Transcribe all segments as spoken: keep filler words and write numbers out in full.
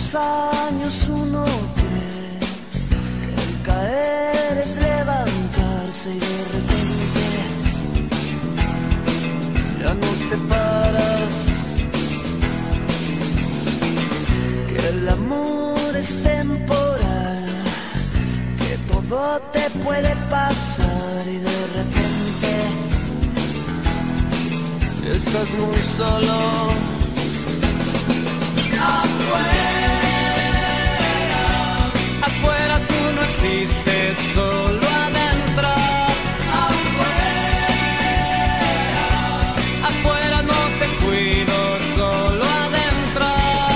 años uno cree que el caer es levantarse y de repente ya no te paras, que el amor es temporal, que todo te puede pasar y de repente estás muy solo. Afuera, afuera tú no existes, solo adentro. Afuera, afuera no te cuido, solo adentro.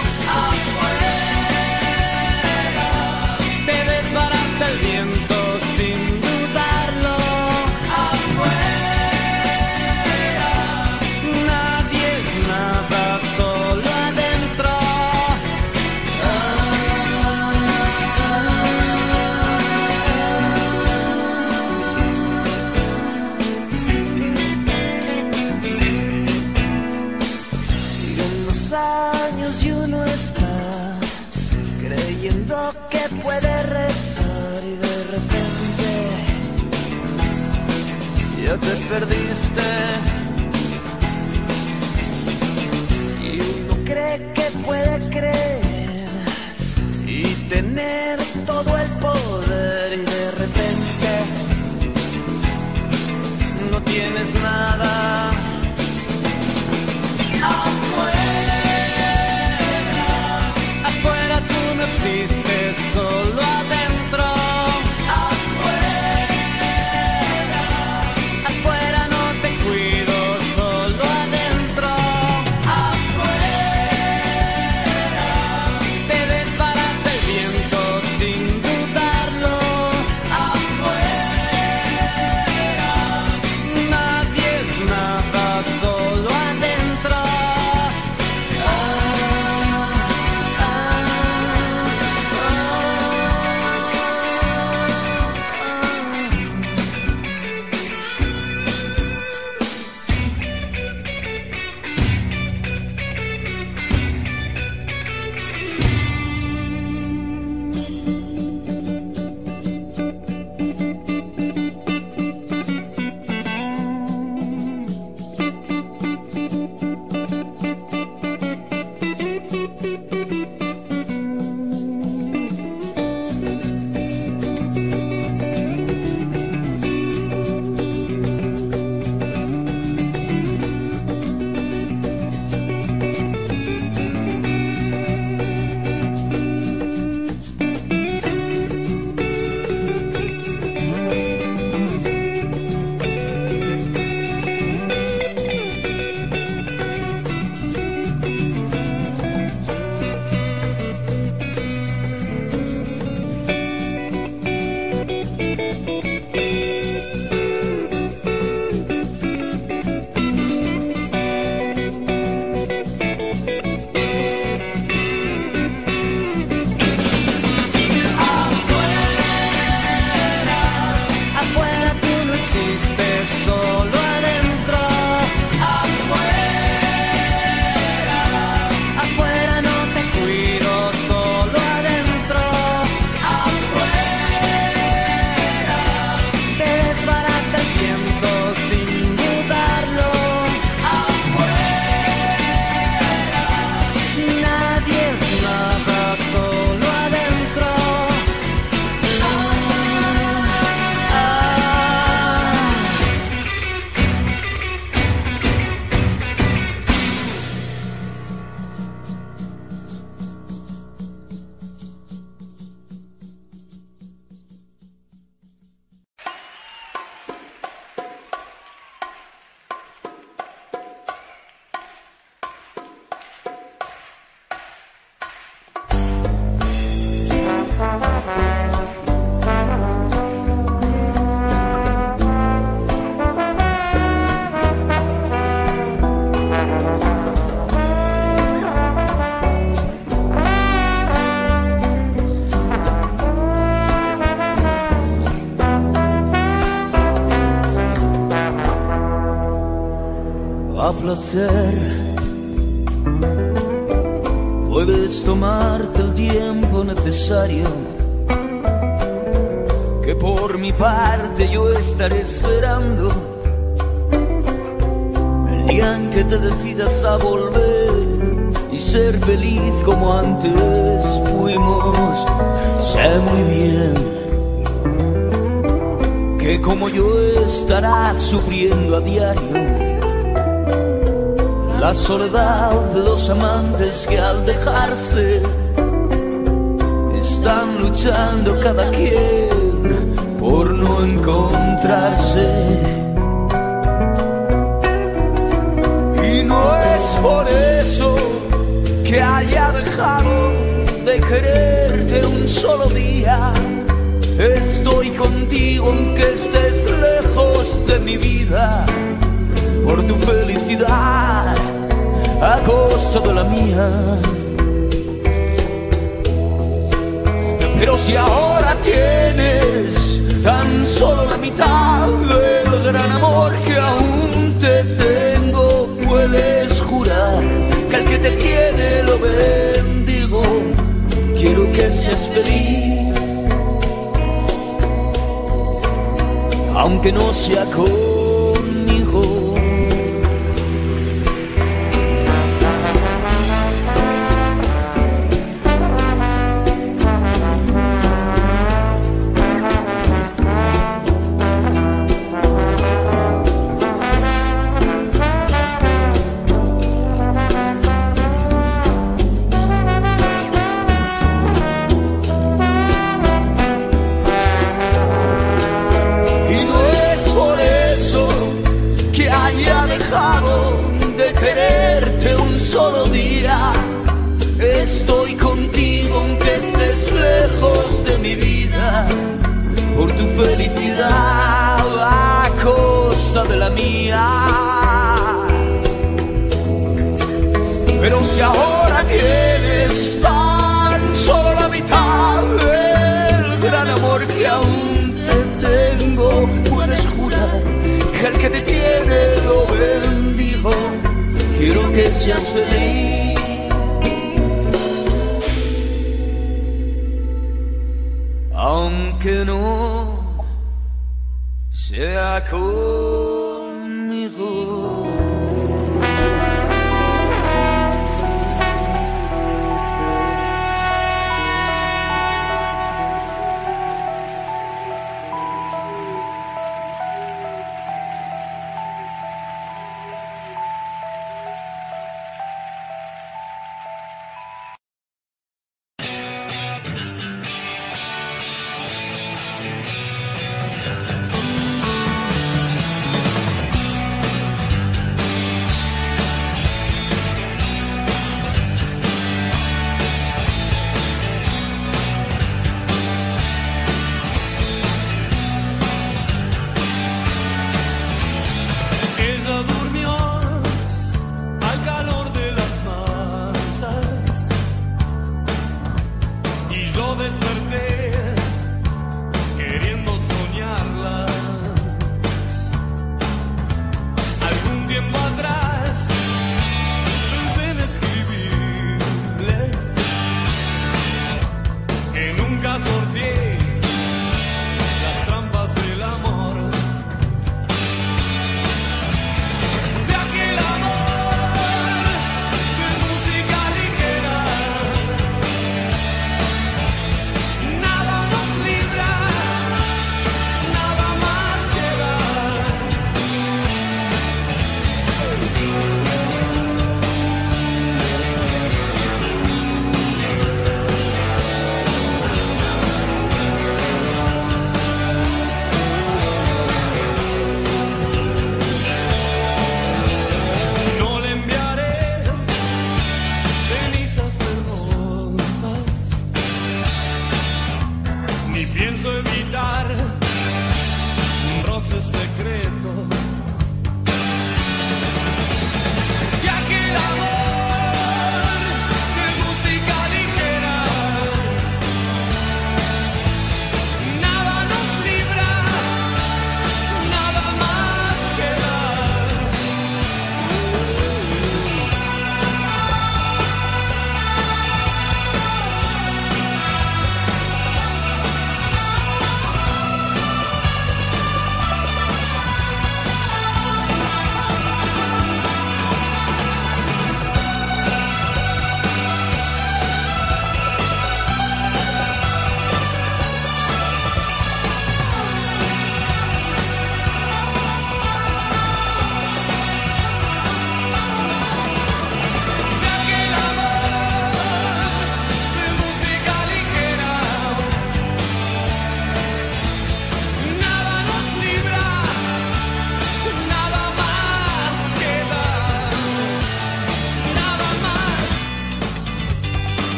Afuera, te desbarata el viento sin dudarlo. Afuera, nadie es nada, solo adentro. Años y uno está creyendo que puede rezar y de repente ya te perdiste y uno cree que puede creer y tener todo el poder y de repente no tienes nada. Existes solo adentro. Afuera, afuera no te cuido, solo adentro. Afuera, te desbarata el viento sin dudarlo. Afuera, nadie es nada, solo adentro. a placer, puedes tomarte el tiempo necesario, que por mi parte yo estaré esperando el día en que te decidas a volver y ser feliz como antes fuimos. Sé muy bien que como yo estarás sufriendo a diario la soledad de dos amantes que al dejarse están luchando cada quien por no encontrarse. Y no es por eso que haya dejado de quererte un solo día. Estoy contigo aunque estés lejos de mi vida, por tu felicidad a costa de la mía. Pero si ahora tienes tan solo la mitad del gran amor que aún te tengo, puedes jurar que al que te tiene lo bendigo. Quiero que seas feliz, aunque no sea conmigo. De quererte un solo día, estoy contigo aunque estés lejos de mi vida, por tu felicidad a costa de la mía. Pero si ahora tienes tan solo la mitad del gran amor que aún te tengo, puedes jurar que el que te tiene lo bendigo. Quiero que seas feliz, aunque no sea conmigo.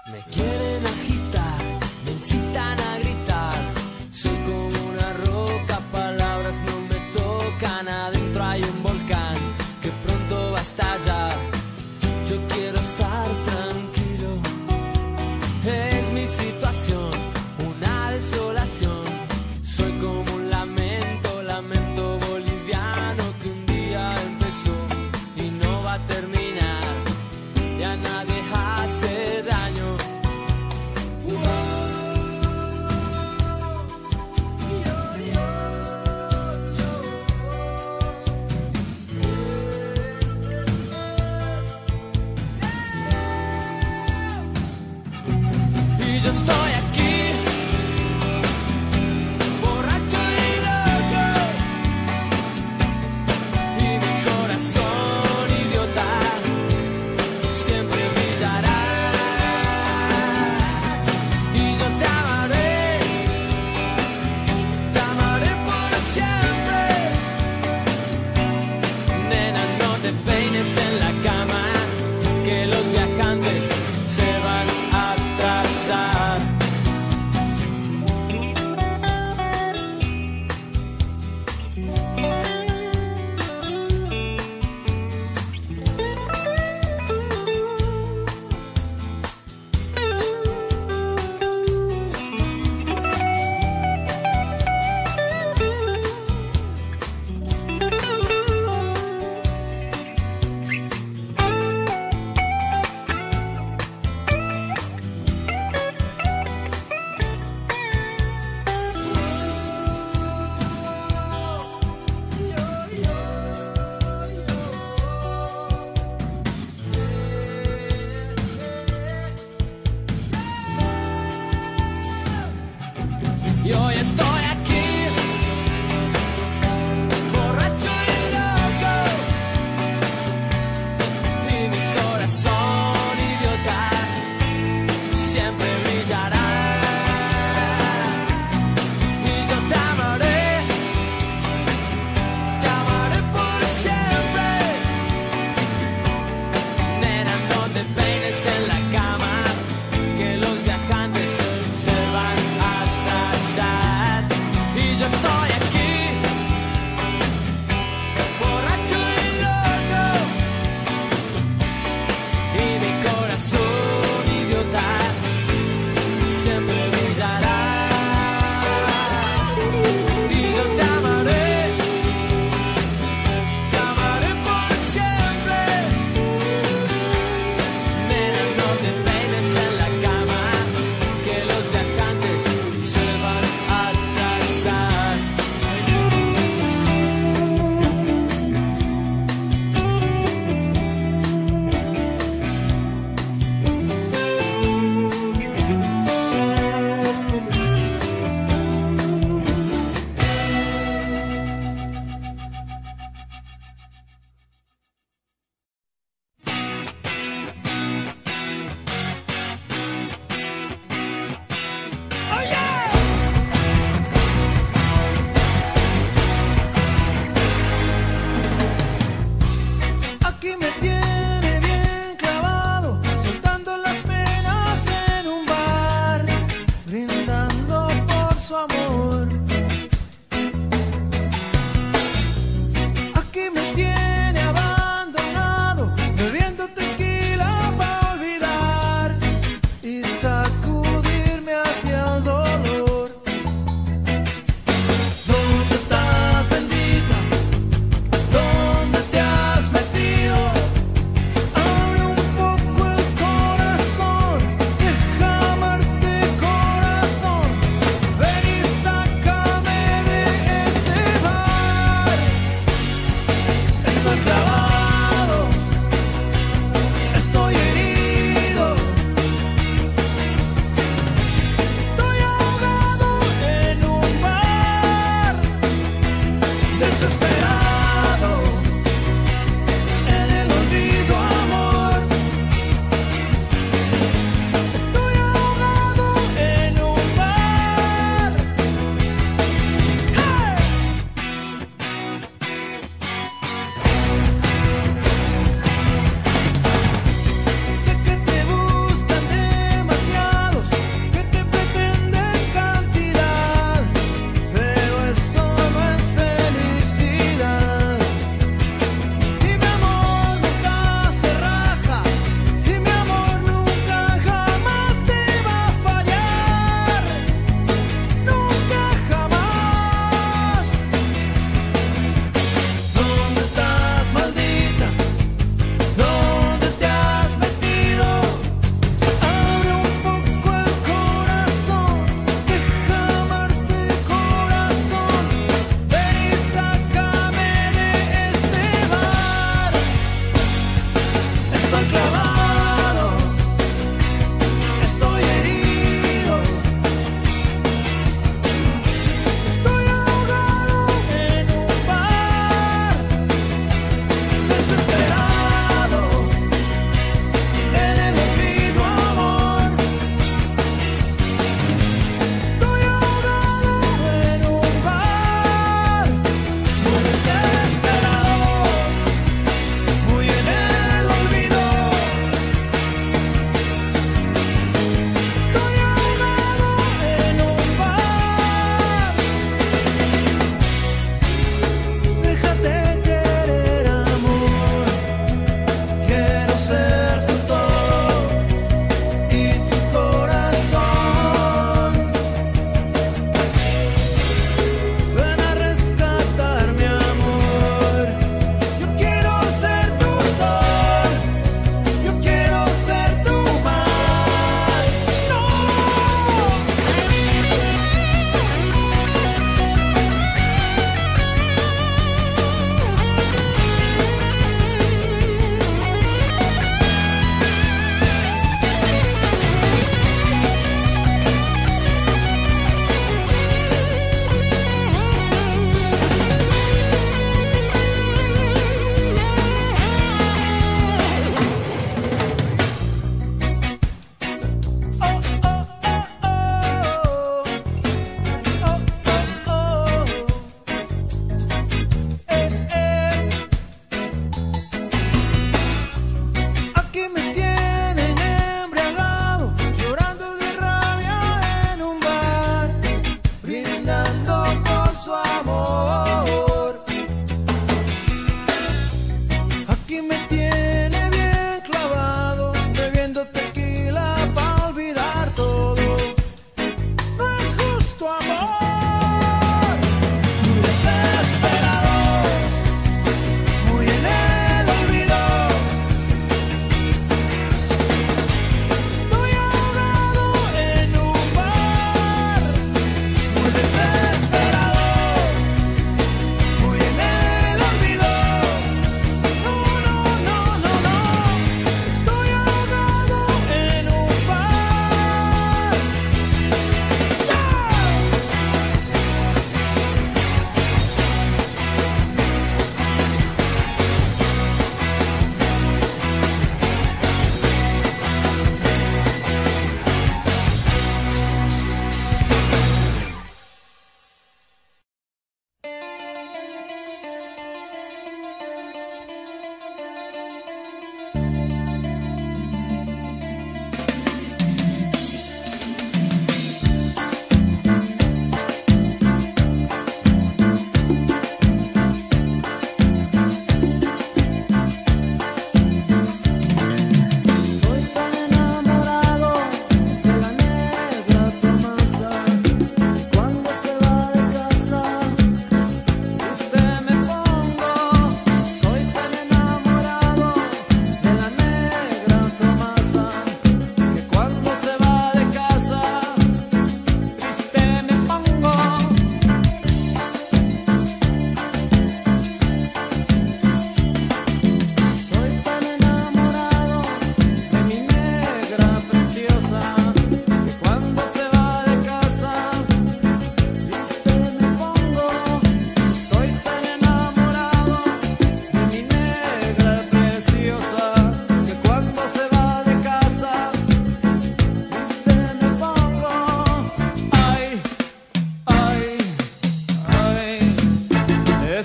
Me quieren agitar, me incitan a gritar. Soy como una roca, palabras no me tocan. Adentro hay un volcán que pronto va a estallar. Yo quiero estar tranquilo. Es mi situación, una desolación. Soy como un lamento, lamento boliviano que un día empezó y no va a terminar. Y a nadie hace daño.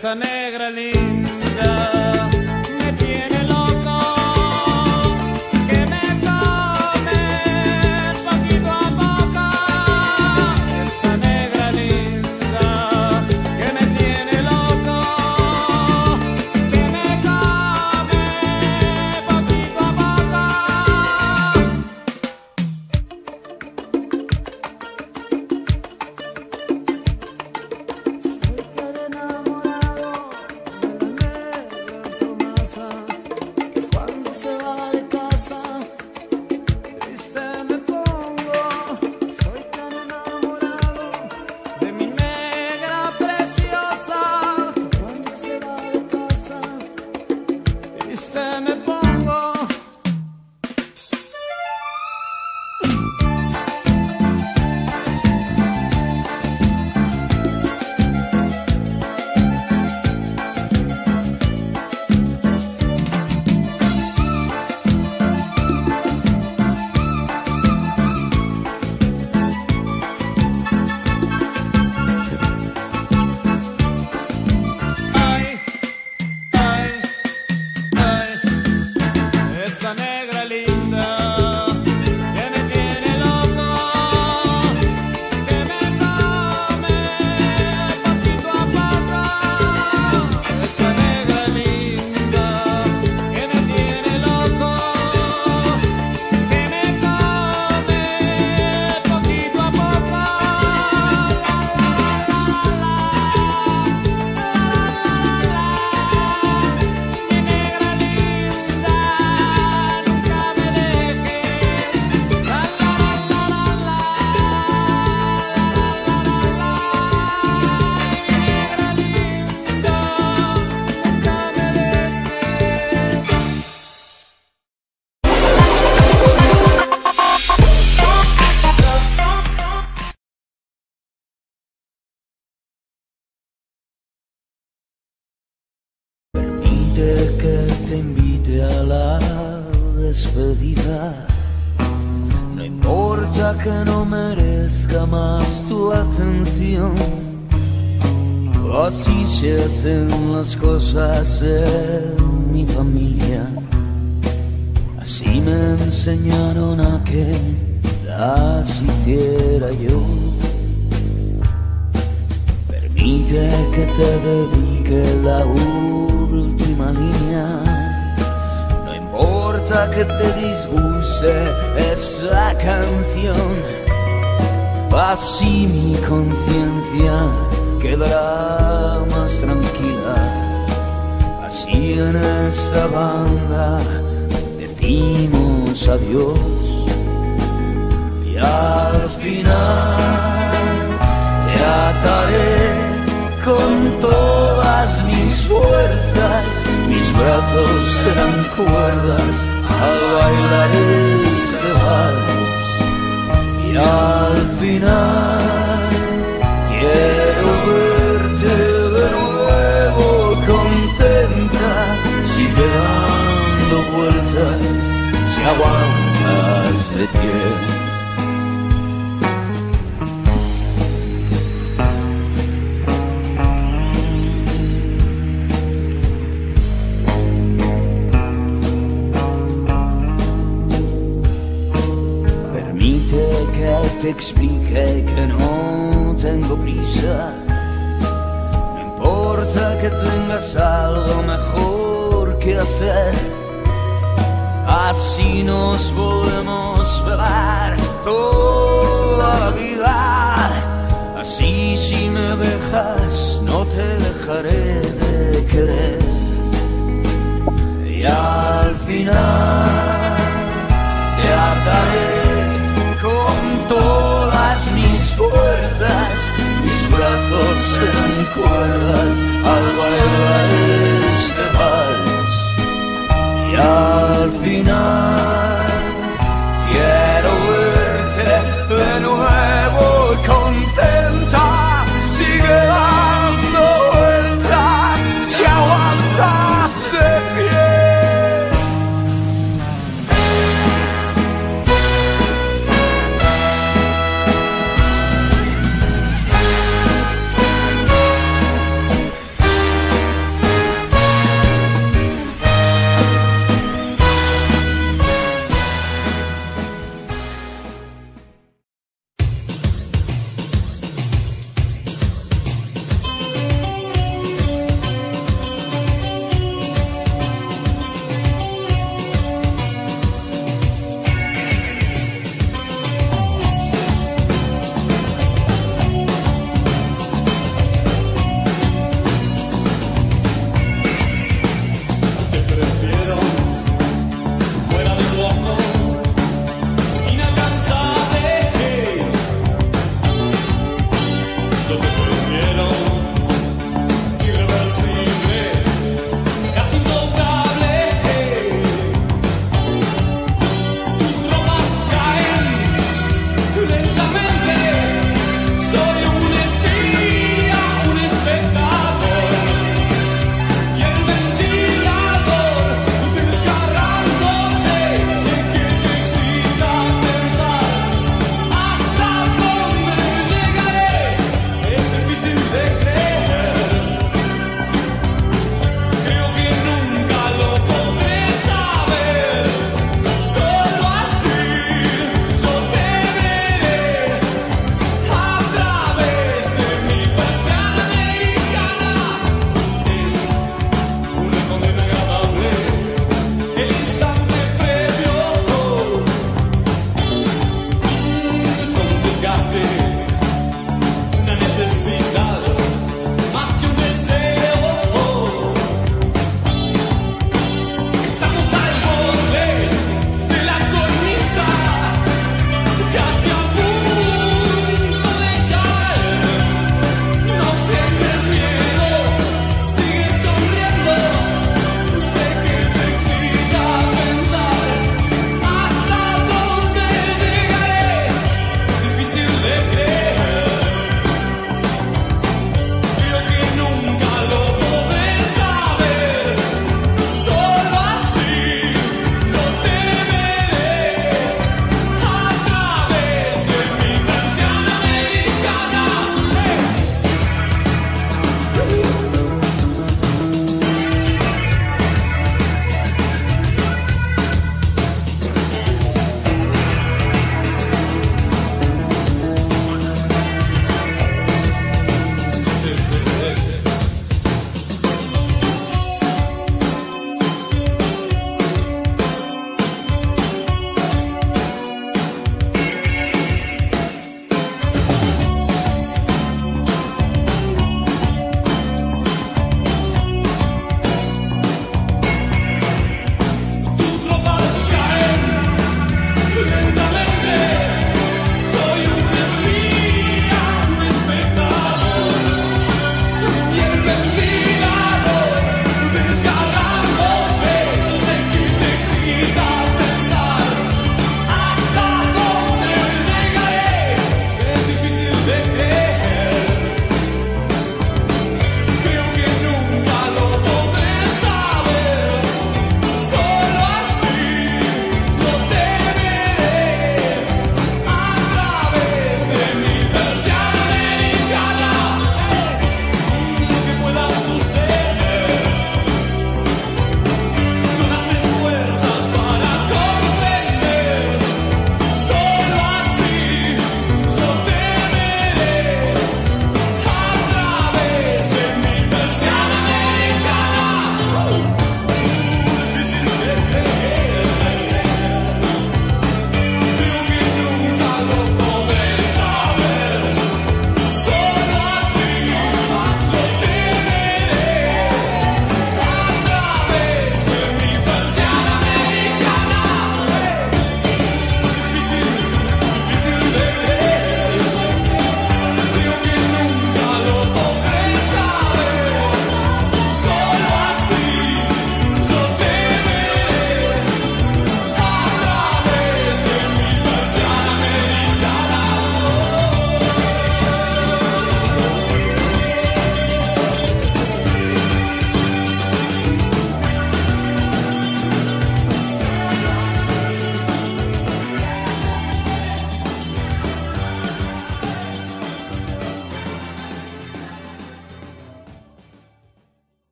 esa negra linda me tiene loco, que me come poquito a poco. Esa negra linda que me tiene loco, que me come poquito a poco. Estoy tan enamorado de la negra Tomasa, que cuando se va de casa triste me pongo. Estoy tan enamorado de mi negra preciosa, que cuando se va de casa triste me pongo. Ay, ay, ay, esa negra linda que me tiene loco, que me come poquito a poco. Esa negra linda que me tiene loco, que me come poquito a poco. Mi negra linda, nunca me dejes. La la la la la. Mi negra linda, nunca me dejes. Permite que te invite a la despedida. No importa que no merezca más tu atención. Así se hacen las cosas en mi familia. Así me enseñaron a que las hiciera yo. Permite que te dedique la última línea. No importa que te disguste esa canción. Así mi conciencia quedará más tranquila. Así en esta banda decimos adiós. Y al final te ataré con todas mis fuerzas. Mis brazos serán cuerdas al bailar este vals. Y al final quiero verte de nuevo contenta. Sigue dando vueltas si aguantas de pie. Permite que te explique que no tengo prisa. No importa que tengas algo mejor que hacer. Así nos podemos pegar toda la vida. Así si me dejas no te dejaré de querer. Y al final te ataré con todas mis fuerzas. Mis brazos serán cuerdas al bailar este vals. Y al final quiero verte de nuevo contenta. Sigue dando vueltas si aguantas de pie.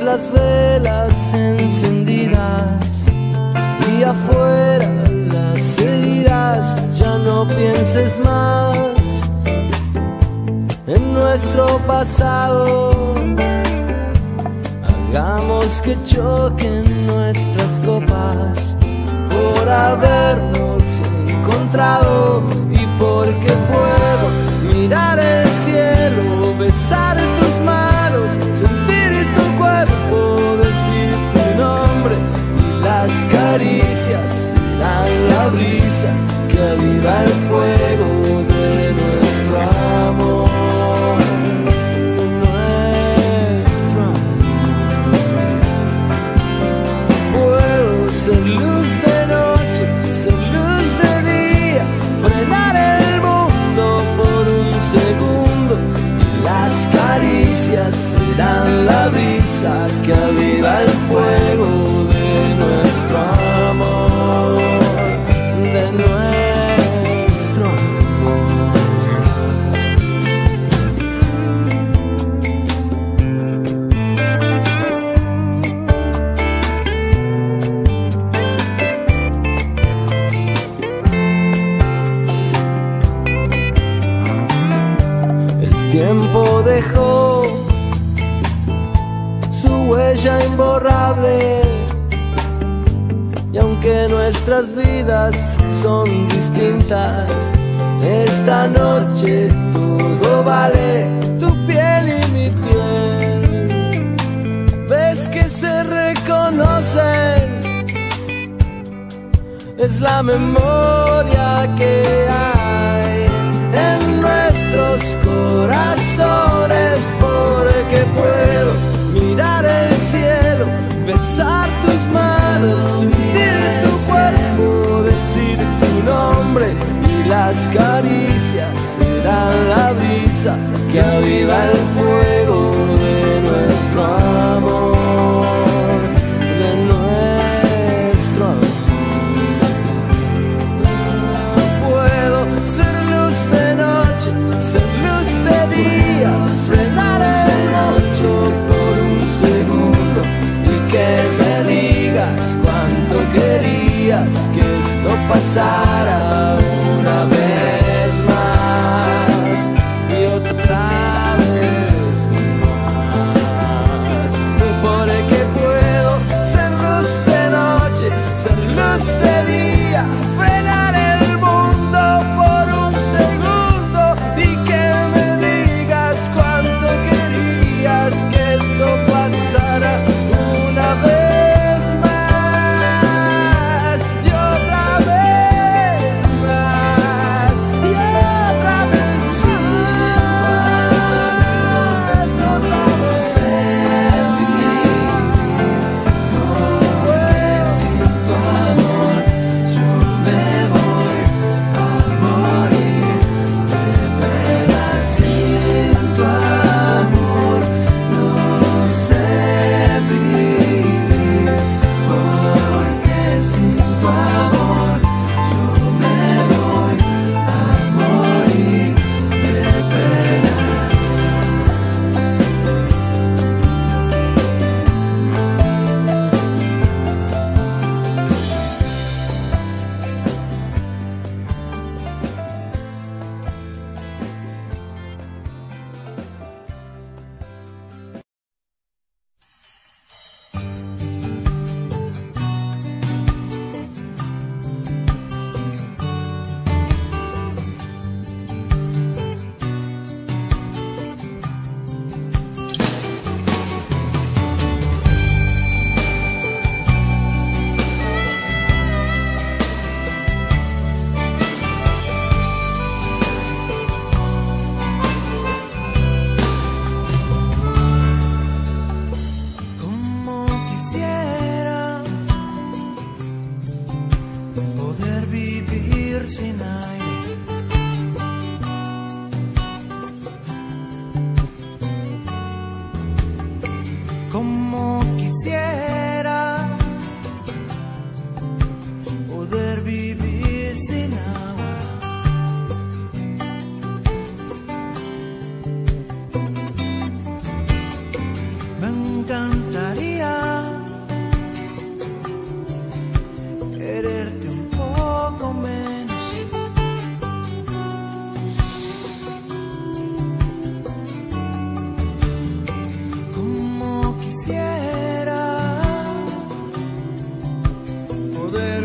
las velas encendidas y afuera las heridas. Ya no pienses más en nuestro pasado. Hagamos que choquen nuestras copas por habernos encontrado y porque puedo mirar el cielo, besar tus manos, sentir tu cuerpo, decir tu nombre y las caricias serán la brisa que aviva el fuego de nuestro amor. Ser luz de noche, ser luz de día, frenar el mundo por un segundo y las caricias serán la brisa que aviva el fuego de nuestro amor, de nuestro amor. El tiempo dejó su huella imborrable y aunque nuestras vidas son distintas, esta noche todo vale, tu piel y mi piel. Ves que se reconocen, es la memoria que hay en nuestros corazones, porque puedo mirar el cielo, besar tus manos, sentir tu cuerpo, decir tu nombre y las caricias serán la brisa que aviva el fuego de nuestro amor, de nuestro amor. Ser luz de día, frenar el mundo por un segundo y que me digas cuánto querías que esto pasara una vez más y otra vez más. Porque puedo ser luz de noche, ser luz de día, frenar el mundo por un segundo y que me digas cuánto querías que esto pasara una vez más y otra vez más y otra vez más, otra vez. Sin tu amor yo me voy a morir de pena. Sin tu amor no sé vivir, porque sin tu amor yo me voy a morir de pena. Como quisiera poder vivir sin aire, como quisiera poder vivir sin agua. Me encantaría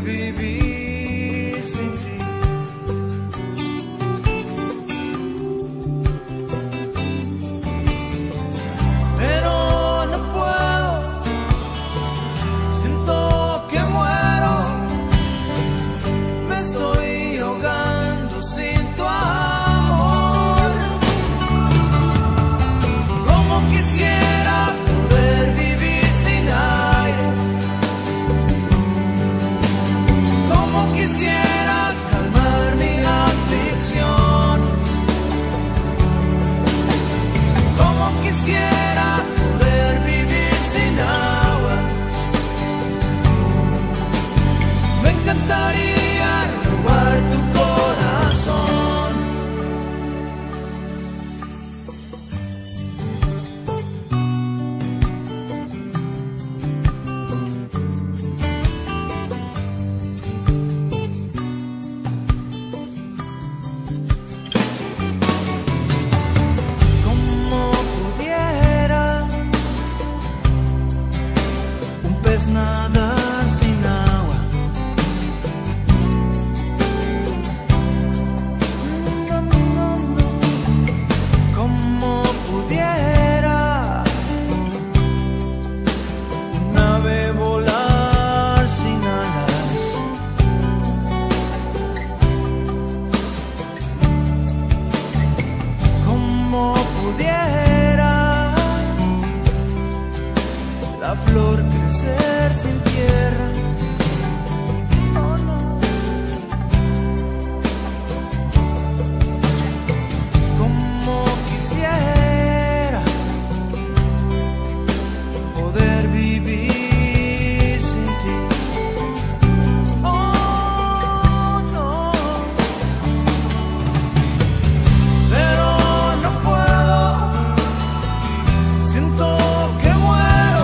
vivir sin ti. Pero no puedo, siento que muero, me estoy ahogando sin tu amor. Como quisiera poder vivir sin aire, como quisiera calmar mi aflicción, como quisiera poder vivir sin agua. Me encantaría robar tu corazón. Como pudiera un pez nadar sin agua. No, no, no, no. Como pudiera un ave volar sin alas. Como pudiera la flor crecer sin tierra. Oh, no. Como quisiera poder vivir sin ti. Oh, no. Pero no puedo, siento que muero,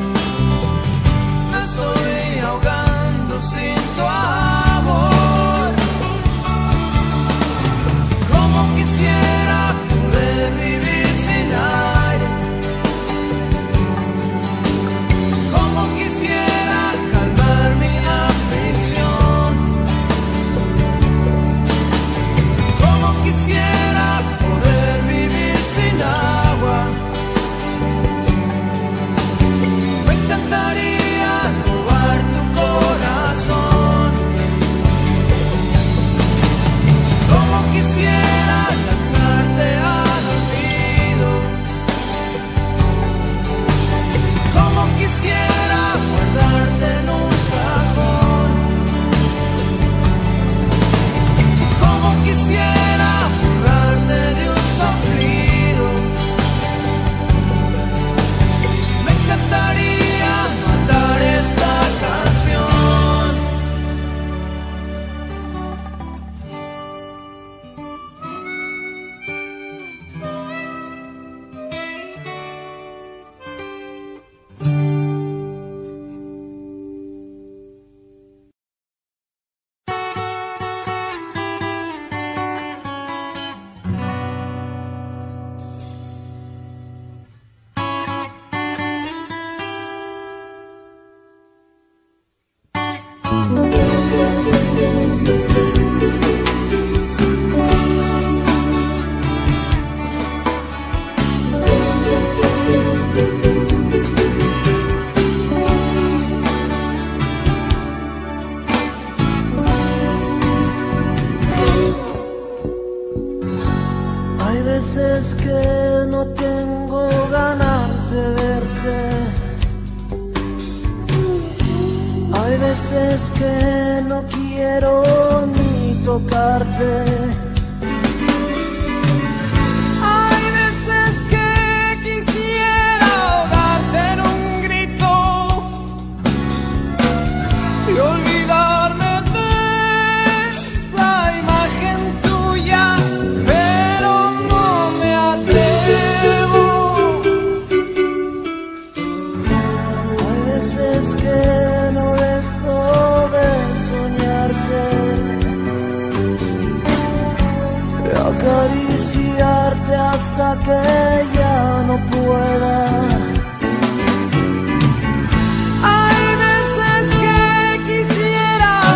me estoy ahogando sin tu amor. Como quisiera poder vivir sin aire, como quisiera calmar mi aflicción, como quisiera poder vivir sin agua. Me encantaría robar tu corazón, como quisiera lanzarte al olvido, como quisiera guardarte en un cajón, como quisiera borrarte de un soplido. Me encantaría matar esta canción. Hay veces que no tengo ganas de verte, hay veces que no quiero ni tocarte, hay veces que quisiera ahogarte en un grito y olvidarme de esa imagen tuya, pero no me atrevo. Hay veces que no dejo de soñarte, de acariciarte hasta que ya no pueda. Hay veces que quisiera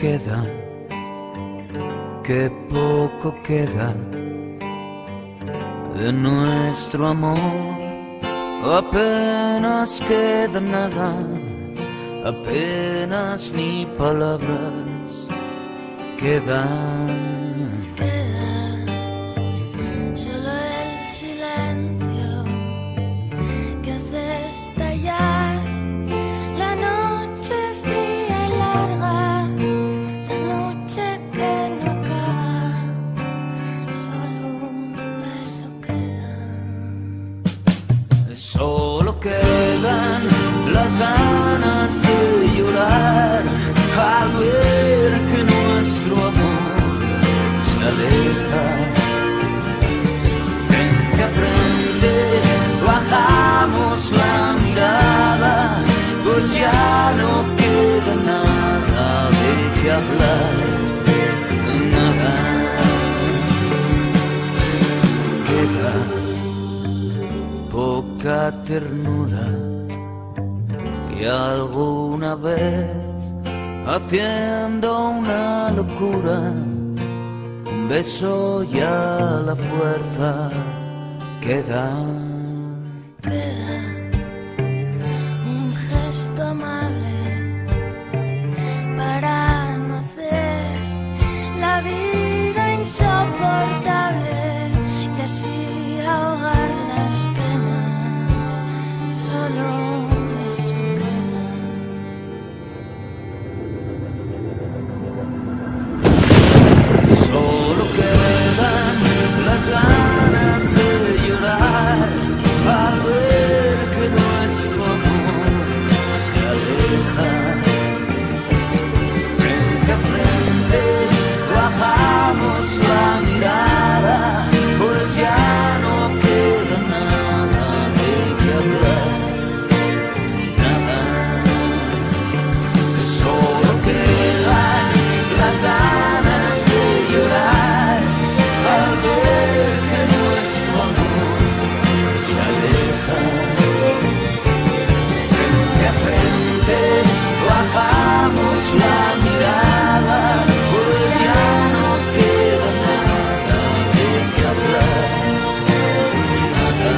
queda, qué poco queda de nuestro amor. Apenas queda nada, apenas ni palabras quedan. Queda solo el silencio que hace estallar la noche fría y larga, la noche que no acaba. Solo eso queda. Solo quedan las ganas de llorar al ver que nuestro amor se aleja. Frente a frente bajamos la mirada, pues ya no queda nada de qué hablar, nada. Queda poca ternura que alguna vez, haciendo una locura, un beso y a la fuerza queda. Queda un gesto amable para no hacer la vida insoportable y así ahogar las penas. Solo eso queda. Solo quedan las ganas de llorar al ver que nuestro amor se aleja. Frente a frente bajamos la mirada, pues ya no queda nada de qué hablar, nada. Solo quedan las ganas de llorar al ver que nuestro amor se aleja. Frente a frente bajamos la mirada, pues ya no queda nada de qué hablar, nada.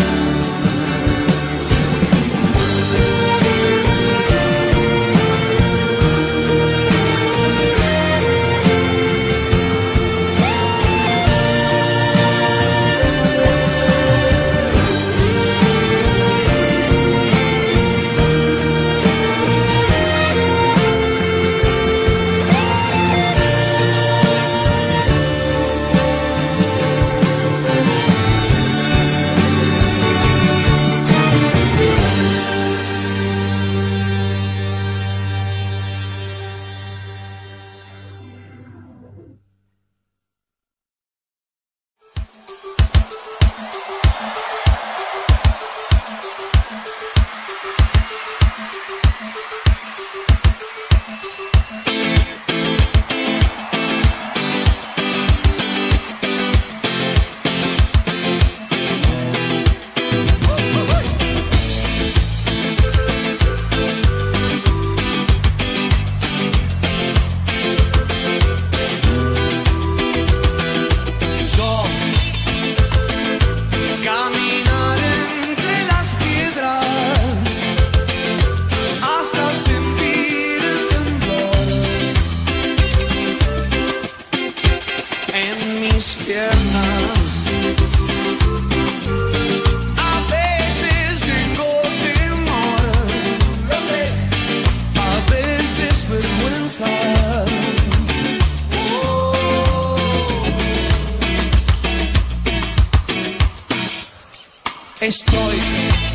Estoy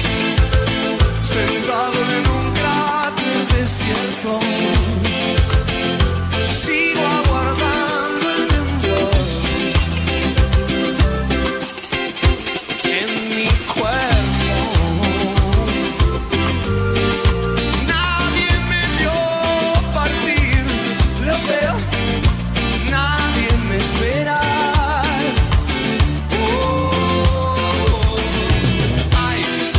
sentado en un cráter desierto, sigo aguardando el temblor en mi cuerpo. Nadie me vio partir, lo veo, nadie me espera. Oh, ay.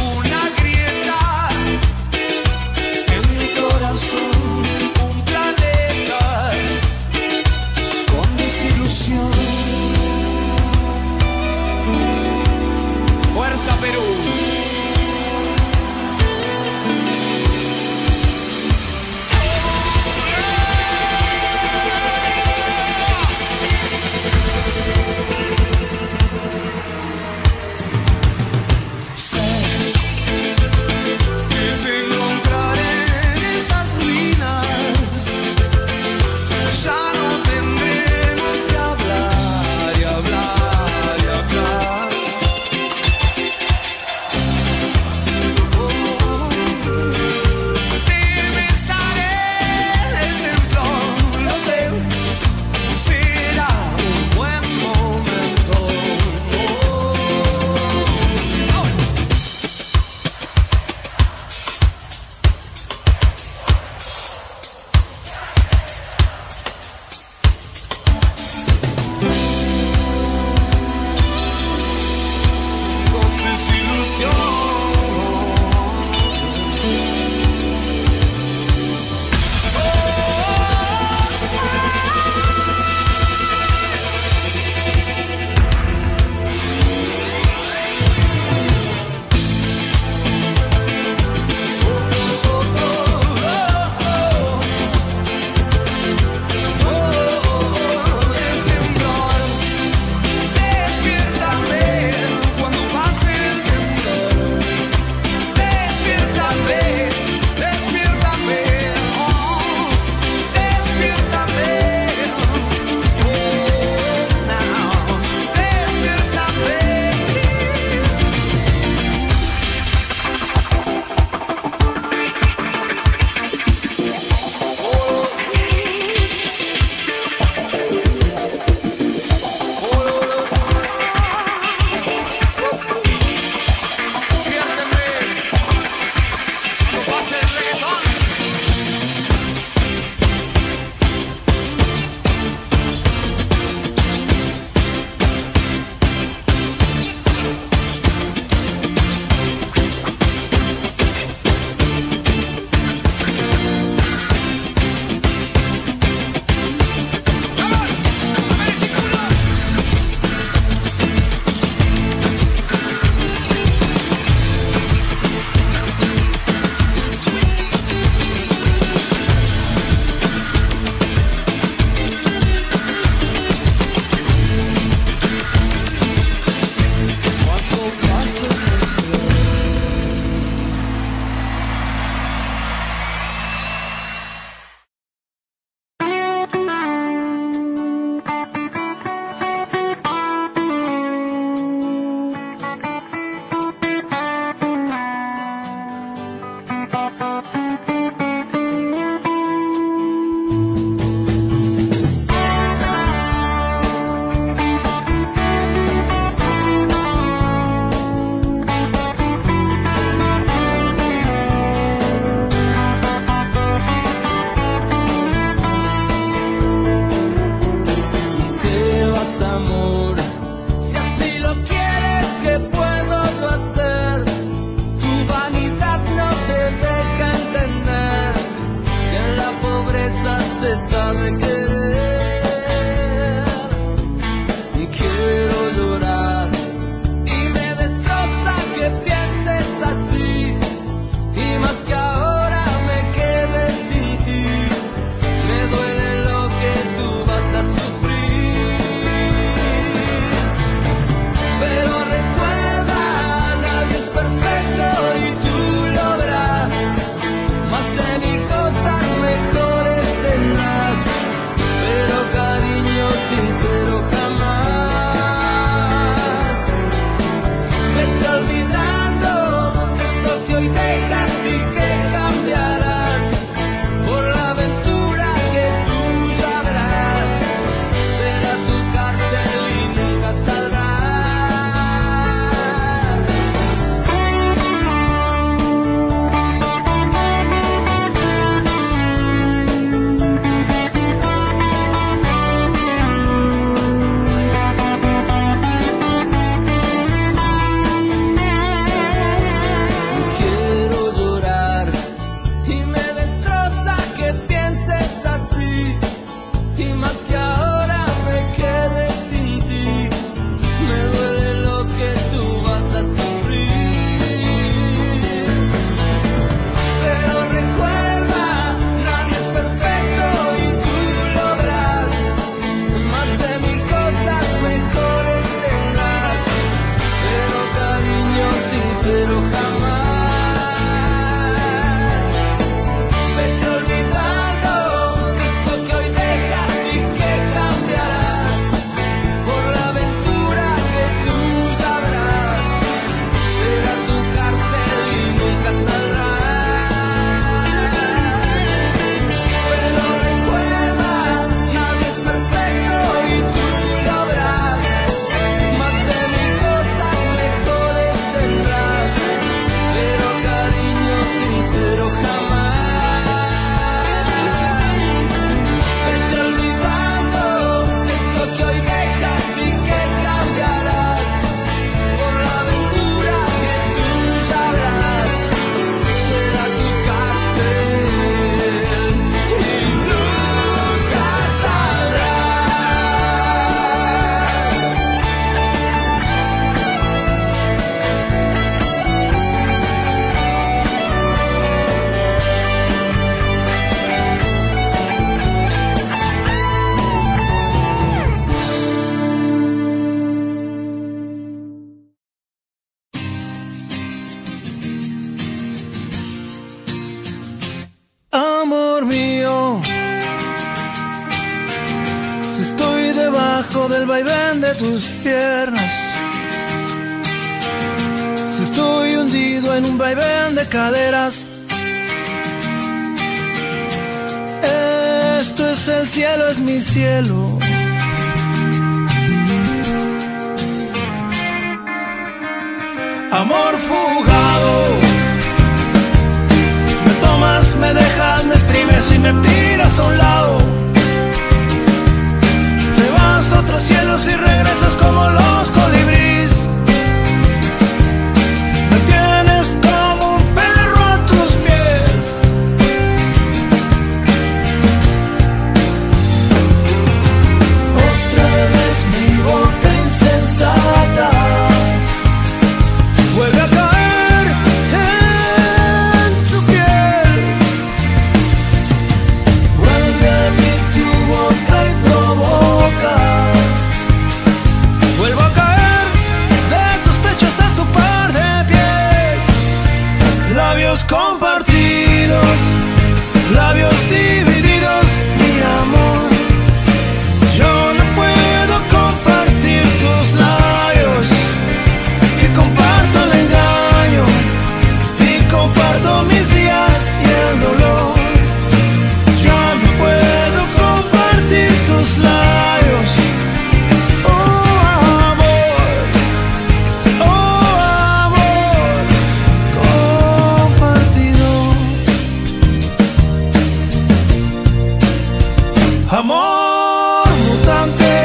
se sabe querer. Quiero llorar y me destroza que pienses así, y más que ahora me quede sin ti. Me duele lo que tú vas a sufrir, pero recuerda, nadie es perfecto y tú lo verás. Más de mil cosas mejores tendrás, pero cariño sincero jamás. Vete olvidando de eso que hoy dejas y que cambiarás por la aventura que tú ya verás. Será tu cárcel y nunca saldrás. Quiero llorar y me destroza que pienses así, y más que ahora me quede sin ti. Me duele lo que tú vas a sufrir, pero recuerda, nadie es perfecto y tú lo verás. Más de mil cosas mejores tendrás, pero cariño sincero jamás. Vete olvidando de eso que hoy dejas y que cambiarás por la aventura que tú ya verás. Será tu cárcel y nunca saldrás. Pero recuerda, nadie es perfecto y tú lo verás. Más de mil cosas mejores tendrás, pero cariño sincero jamás. Vete olvidando de eso que hoy dejas y que cambiarás por la aventura que tú ya verás. Será tu cárcel y nunca saldrás. Amor mío, si estoy debajo del vaivén de tus piernas, si estoy hundido en un vaivén de caderas, esto es el cielo, es mi cielo. Amor fugado, me tomas, me dejas, me exprimes y me tiras a un lado. Te vas a otros cielos y regresas como los colibríes. Me tienes como un perro a tus pies. Otra vez mi boca insensata vuelve a caer en tu piel. Vuelve a mí tu boca y provoca. Vuelvo a caer de tus pechos a tu par de pies. Labios compartidos, labios divididos, mi amor. Yo no puedo compartir tus labios, que comparto el engaño y comparto mis días y el dolor. Yo no puedo compartir tus labios. Oh amor, oh amor compartido. Amor mutante,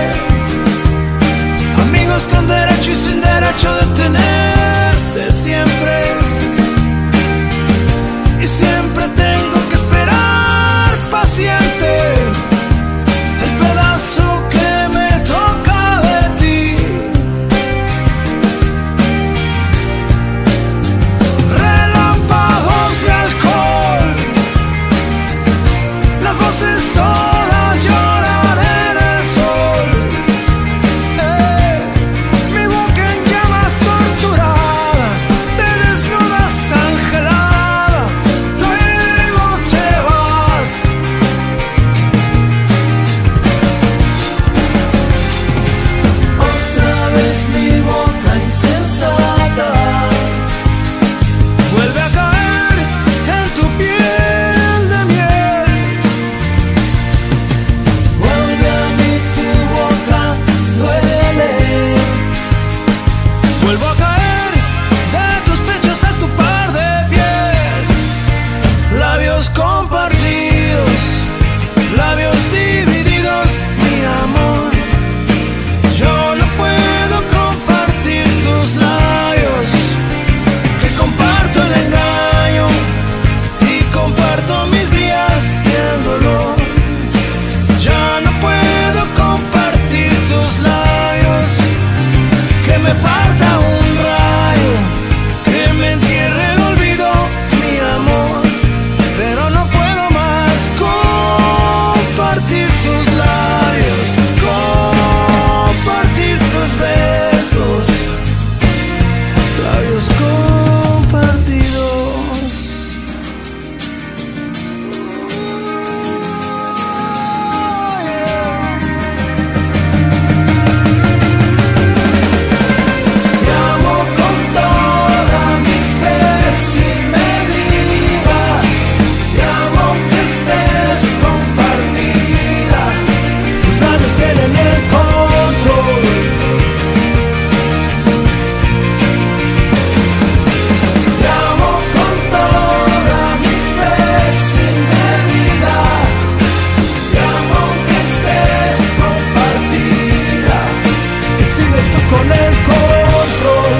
amigos con derecho y sin derecho de tenerte siempre. Y siempre tengo que esperar paciente compartir tus labios, compartir tus besos, labios compartidos. Te amo con toda mi fe, si me vivas, te amo que estés compartida, tus labios tienen el control. Te amo con toda mi fe, sin medida, te amo que estés compartida, que sigues tú con el control.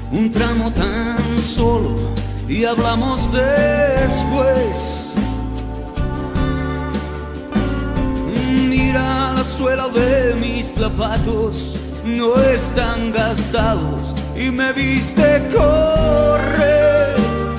un tramo tan solo y hablamos después. Mira la suela de mis zapatos, no están gastados y me viste correr.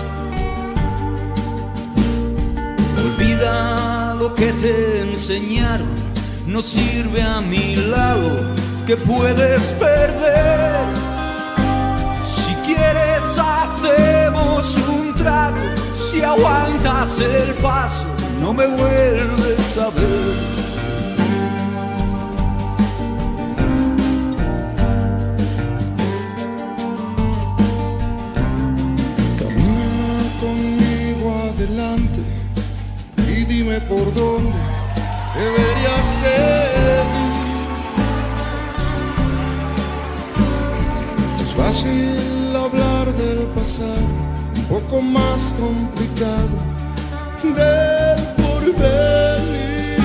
Olvida lo que te enseñaron, no sirve a mi lado, que puedes perder. Si quieres hacemos un trago, si aguantas el paso no me vuelves a ver. Y dime por dónde debería seguir. Es fácil hablar del pasado, un poco más complicado del porvenir.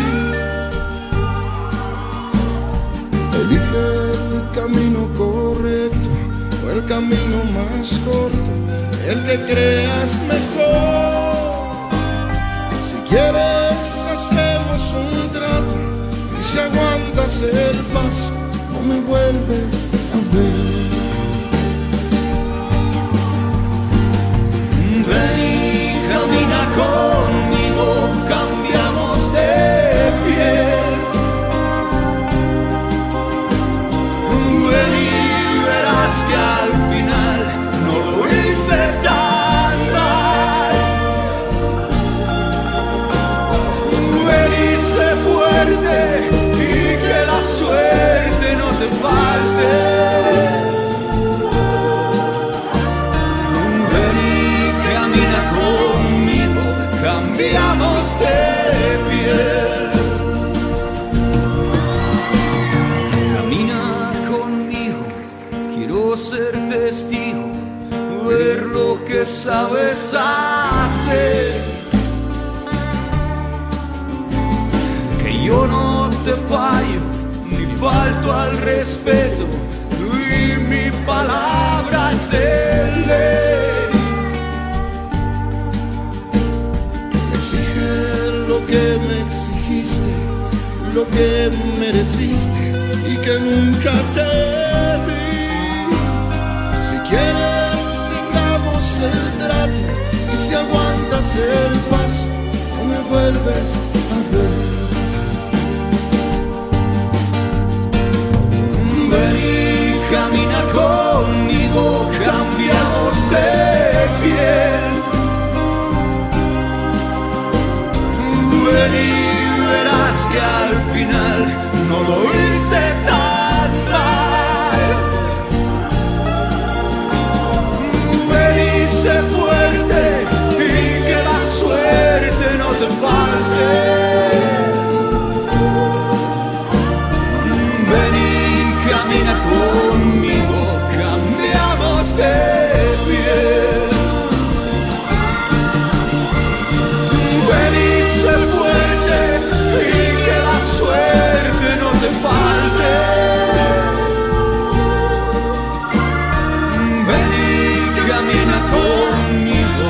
Elige el camino correcto o el camino más corto, el que creas mejor. Si quieres hacemos un trato y si aguantas el paso no me vuelves a ver. Ven y camina conmigo, cambiamos de piel. Ven y verás que al final no lo hice tan mal. Ven y sé fuerte y que la suerte no te falte. Ven y camina conmigo, cambiamos de piel. Camina conmigo, quiero ser testigo, ver lo que sabes hacer. Que yo no te fallo, ni falto al respeto, y mi palabra es de ley. Exige lo que me exigiste, lo que mereciste y que nunca te di. Si quieres cerramos el trato y si aguantas el paso no me vuelves a ver. Ven y camina conmigo, cambiamos de piel. Ven y verás que al final no lo hice tan mal. Ven y sé fuerte y que la suerte no te falte. Ven y camina conmigo, cambiamos de piel. Ven y sé fuerte y que la suerte no te falte. Ven y camina conmigo,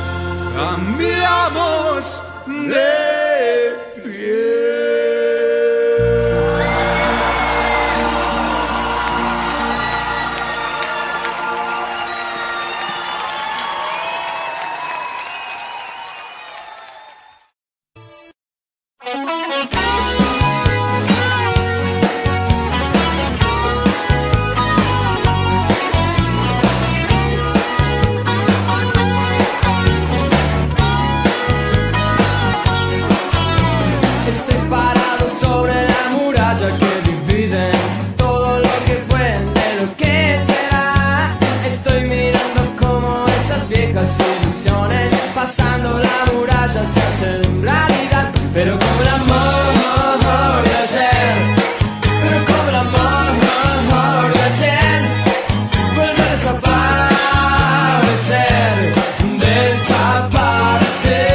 cambiamos de piel. Estoy parado sobre la muralla que divide todo lo que fue de lo que será. Estoy mirando como esas viejas ilusiones pasando la muralla se hacen realidad. Pero como el amor de ayer, pero como el amor de ayer vuelve a desaparecer, desaparecer.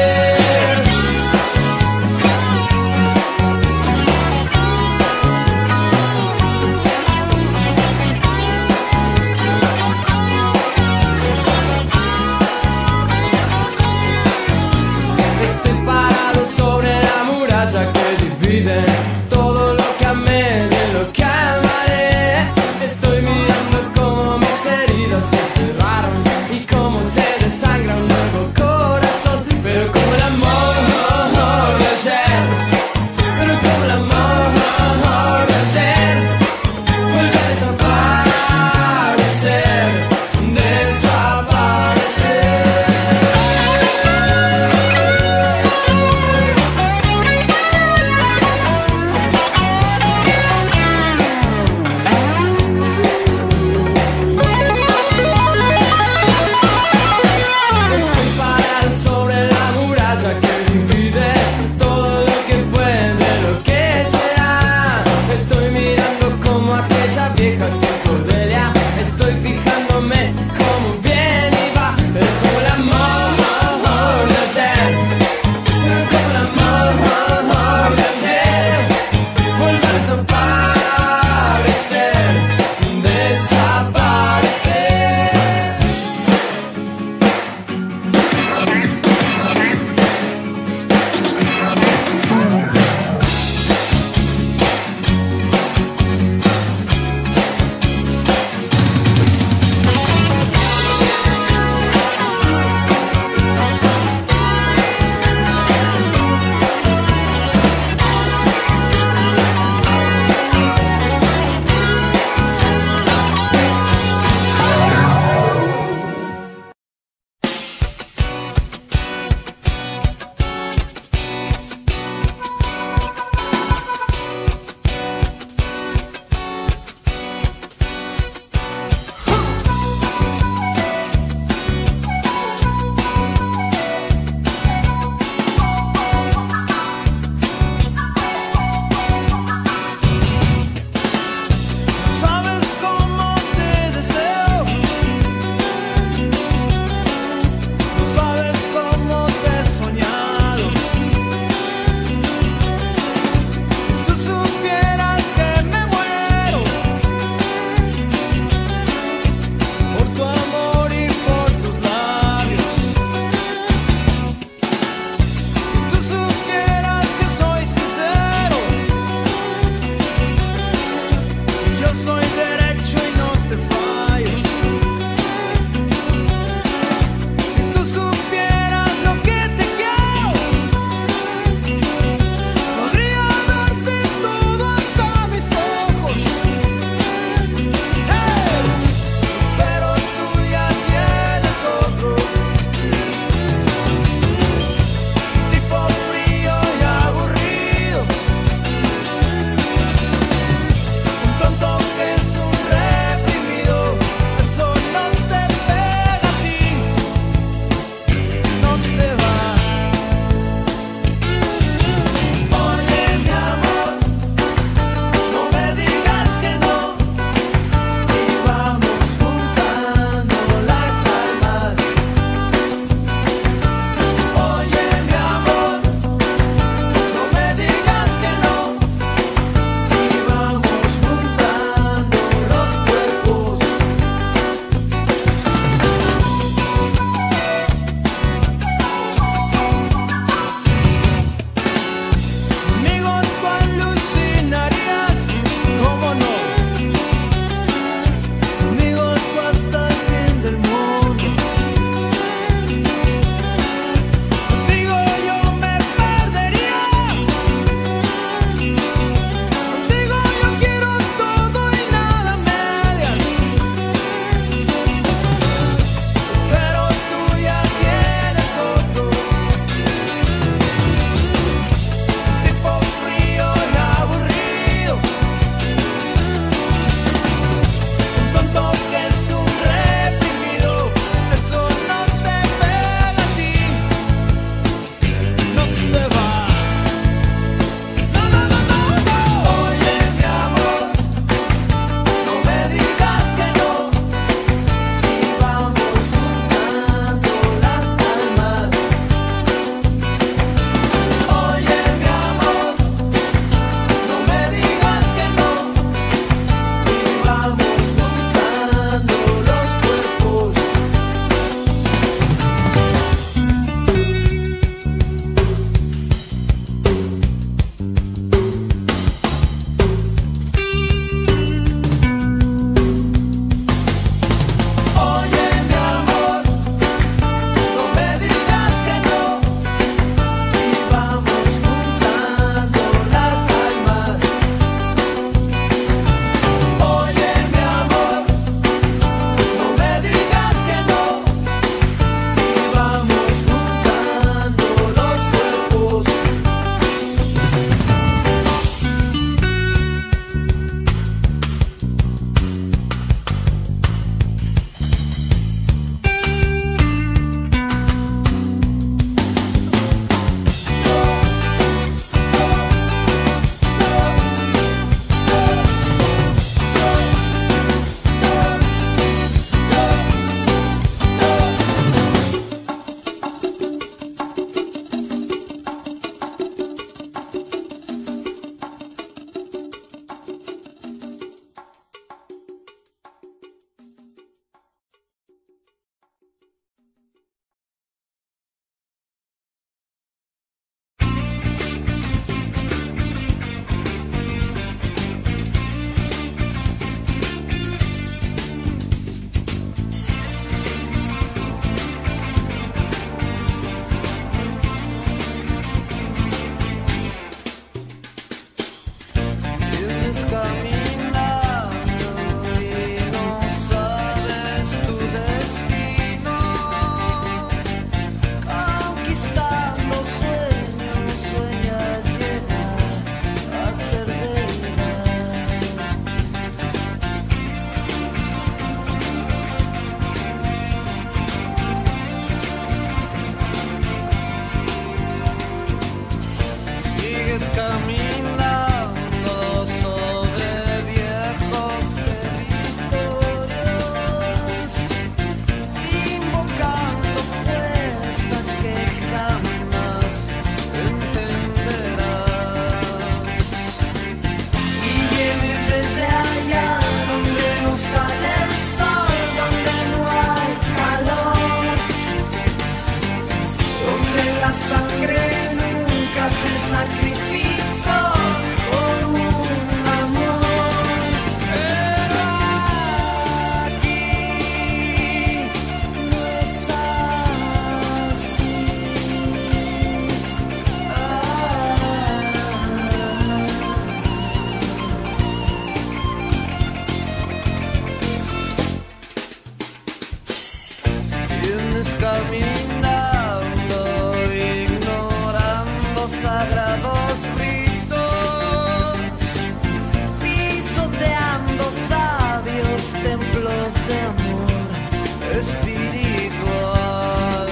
caminando sobre viejos territorios, invocando fuerzas que jamás entenderás. Y vienes desde allá donde no sale el sol, donde no hay calor, donde la sangre nunca se sacrificó por un amor. Pero aquí no es así. Vienes caminando, ignorando sagrados ritos, pisoteando sabios templos de amor espiritual.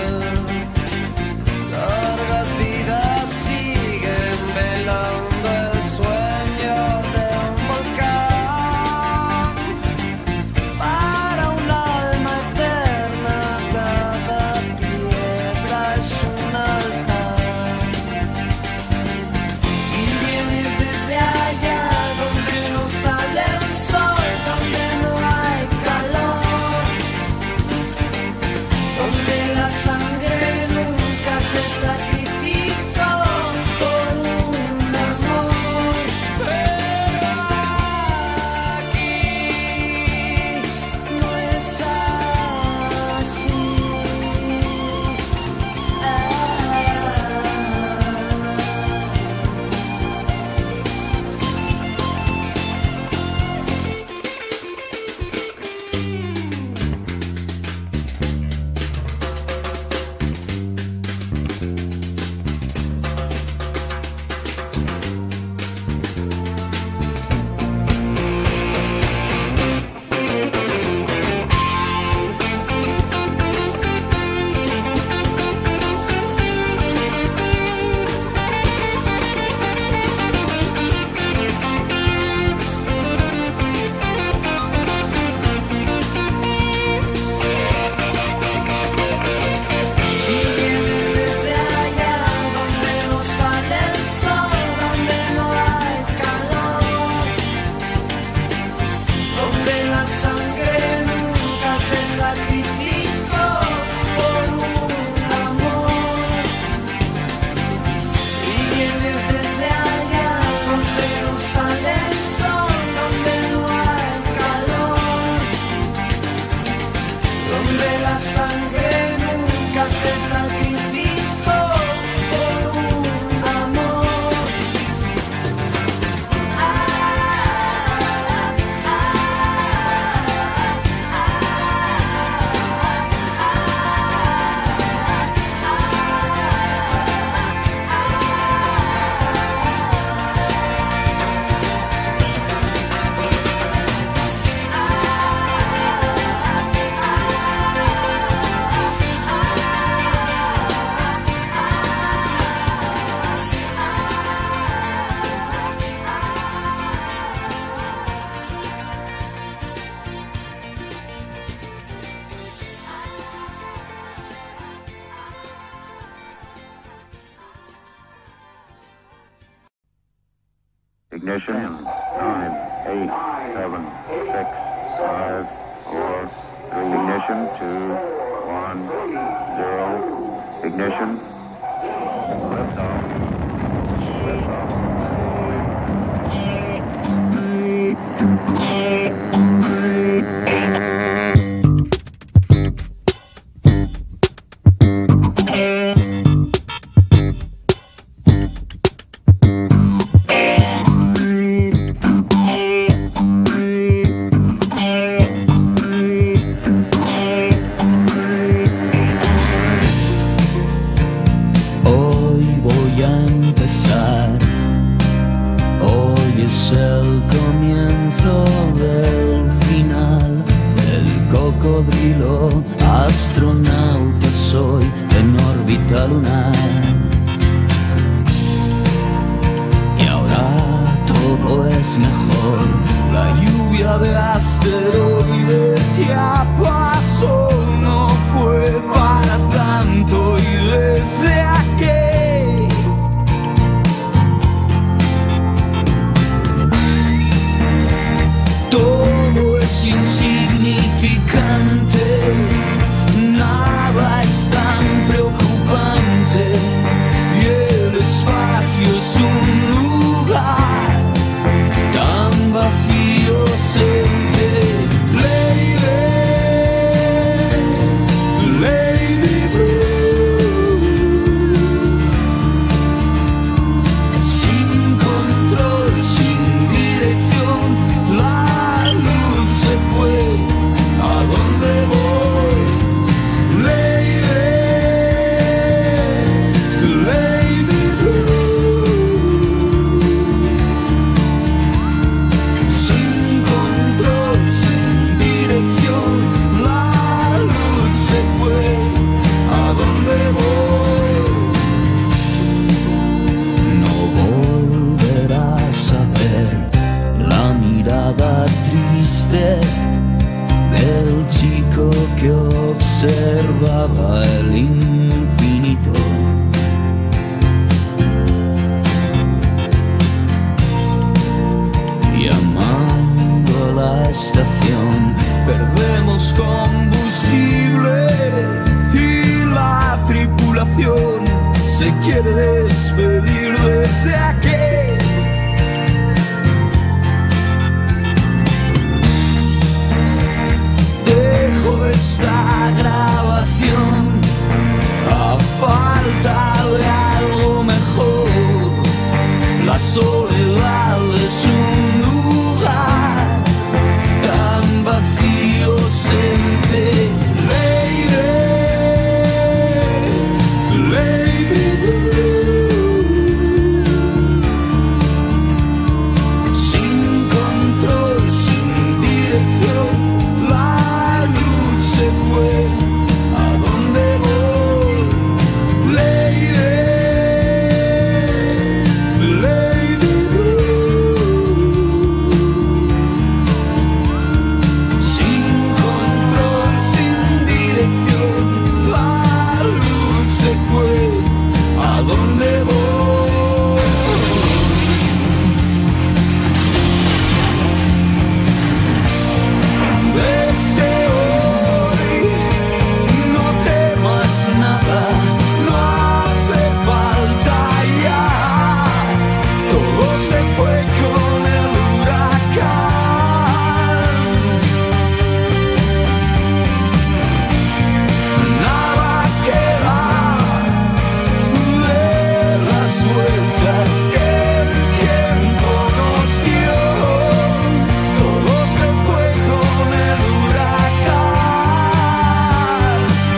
Largas vidas siguen velando el sueño de un volcán. Para un alma eterna cada piedra es un altar. Y vienes desde allá donde no sale el sol, donde no hay calor, donde la sangre nunca se sacrificó por un amor. Pero aquí no es así. Y vienes desde allá donde no sale el sol, donde no hay calor, donde la sangre nunca se sacrificó por un amor. Y vienes desde allá donde no sale el sol, donde no hay calor, donde la sangre nunca se sacrificó por un amor. Ignition. Nine, eight, seven, six, five, four, three. Ignition. Two, one, zero. Ignition. Liftoff. Liftoff. Hoy voy a empezar. Hoy es el comienzo del final. El cocodrilo astronauta soy en órbita lunar. Y ahora todo es mejor. La lluvia de asteroides ya pasó, no fue para tanto y desde aquí todo es insignificante, nada es tan preocupante y el espacio es un lugar tan vacío, siente Lady, Lady Blue, sin control, sin dirección, la luz se fue, ¿a dónde voy? Lady, Lady Blue, sin control, sin dirección, la luz se fue, ¿a dónde voy? No volverás a ver la mirada triste del chico que observaba el infinito. Llamando a la estación, perdemos combustible y la tripulación se quiere despedir desde aquí. Dejo esta grabación a falta de algo mejor. La soledad es un lugar tan vacío, siente Lady, Lady Blue, sin control, sin dirección, la luz se fue, ¿a dónde voy? Lady, Lady Blue, sin control, sin dirección, la luz se fue, ¿a dónde voy? Desde hoy no temas nada, no hace falta ya, todo se fue con el huracán. Nada queda de las vueltas que el tiempo nos dio, todo se fue con el huracán.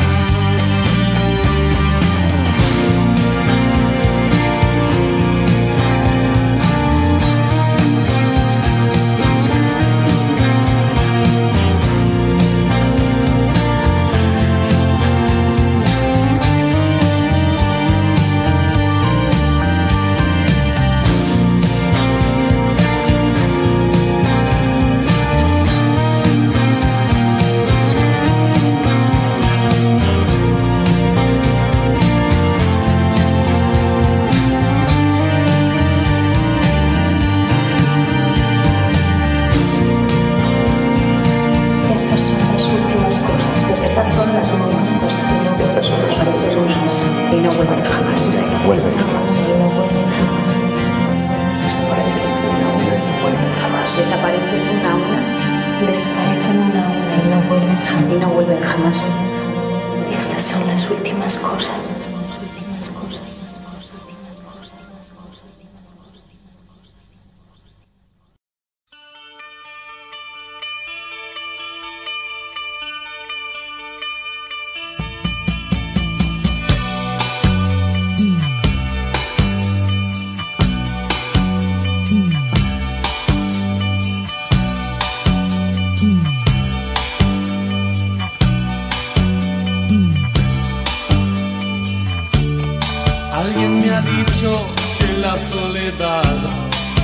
Estas son las últimas cosas. Pues estas son las últimas cosas. Estas son las últimas cosas. Y no vuelven jamás. Y no vuelven jamás. Y no vuelven jamás. Desaparecen una a una y no vuelven jamás. Desaparecen una a una. Desaparecen una a una y no vuelven jamás. Y no vuelven jamás. Estas son las últimas cosas. Las últimas cosas. Las últimas cosas. Las cosas. Alguien me ha dicho que la soledad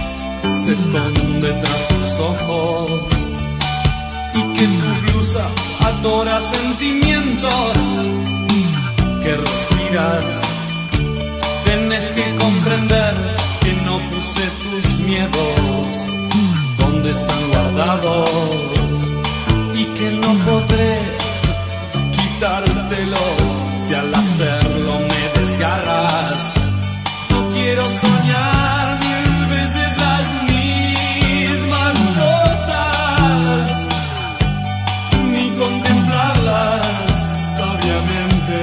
se esconde tras tus ojos y que tu blusa adora sentimientos que respiras. Tienes que comprender que no puse tus miedos donde están guardados y que no podré quitártelos si al hacerlo me desgarras. No quiero soñar mil veces las mismas cosas, ni contemplarlas sabiamente.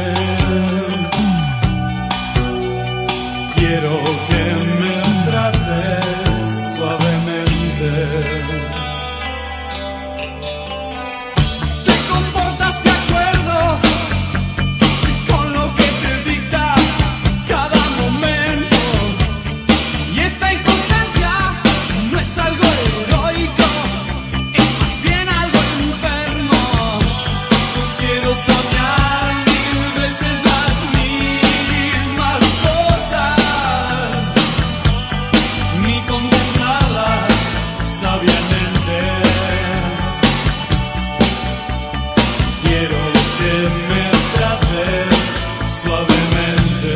Quiero que me trates suavemente. Te comportas de acuerdo con lo que te dicta cada momento, y esta inconstancia no es algo heroico, es más bien algo enfermo. No quiero soñar mil veces las mismas cosas, ni contemplarlas sabiamente. Quiero que me trates suavemente.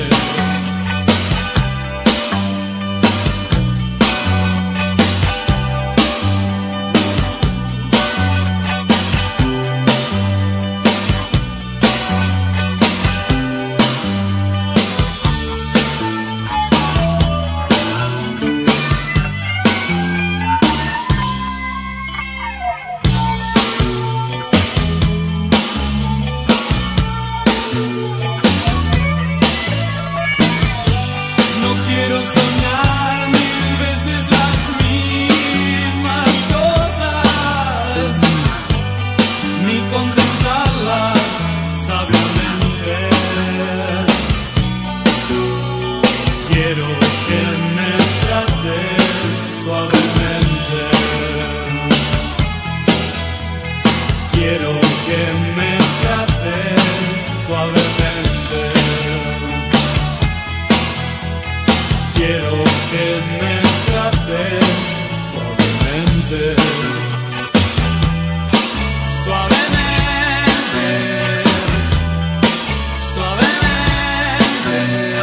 No quiero soñar mil veces las mismas cosas, ni contemplarlas sabiamente. Quiero que me trates suavemente. Quiero que me trates suavemente. Quiero que me trates suavemente. Suavemente. Suavemente.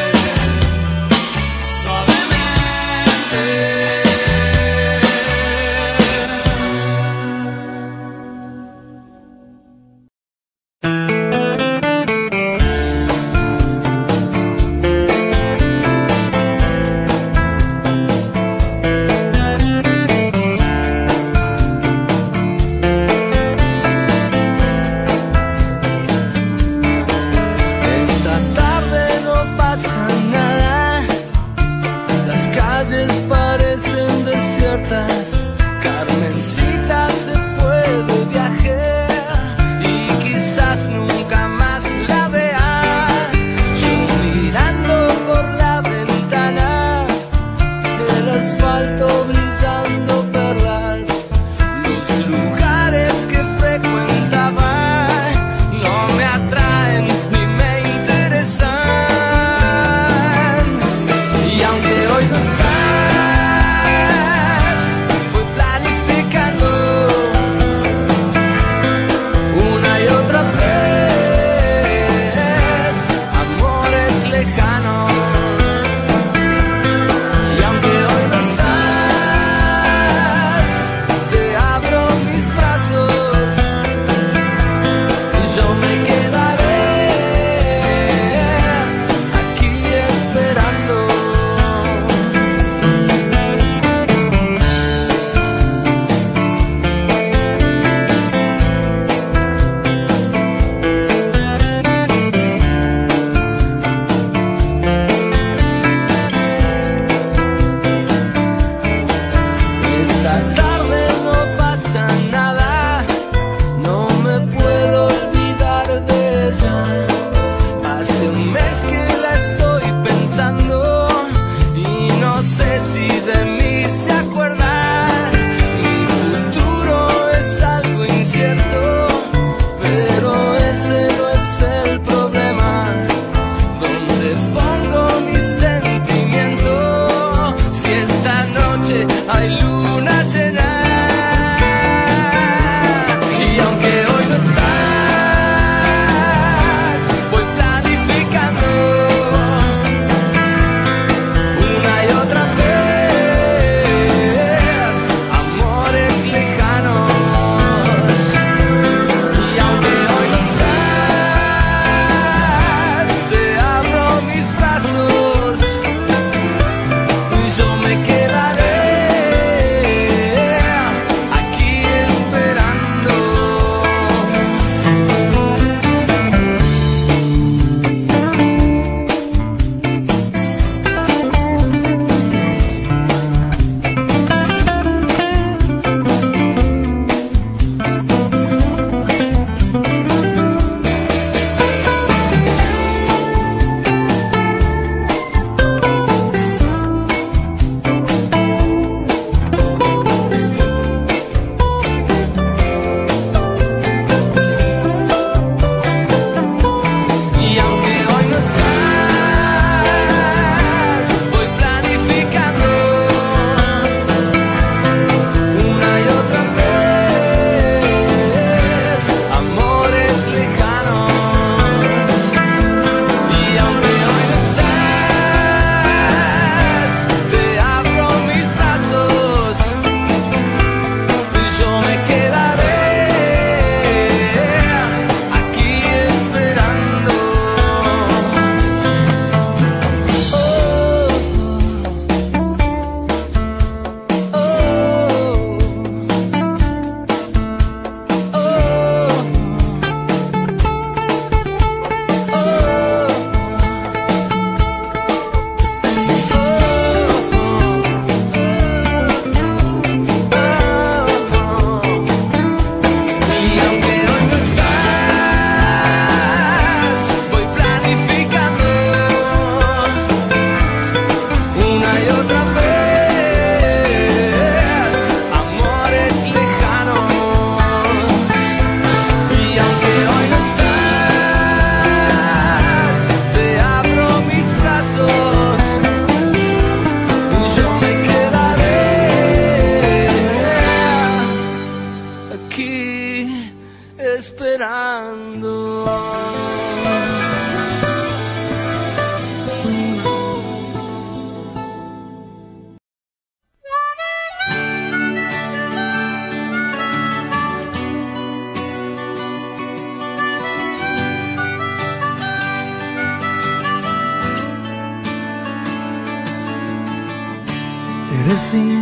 Suavemente. Esta tarde no pasa nada, las calles parecen desiertas. Carmencita se fue de viaje y quizás nunca más la vea. Yo mirando por la ventana, el asfalto brillando perlas, los lugares que frecuentaba no me atraen ni me interesan. Y aunque hoy no estás, voy planificando una y otra vez amores lejanos. Y aunque hoy no estás,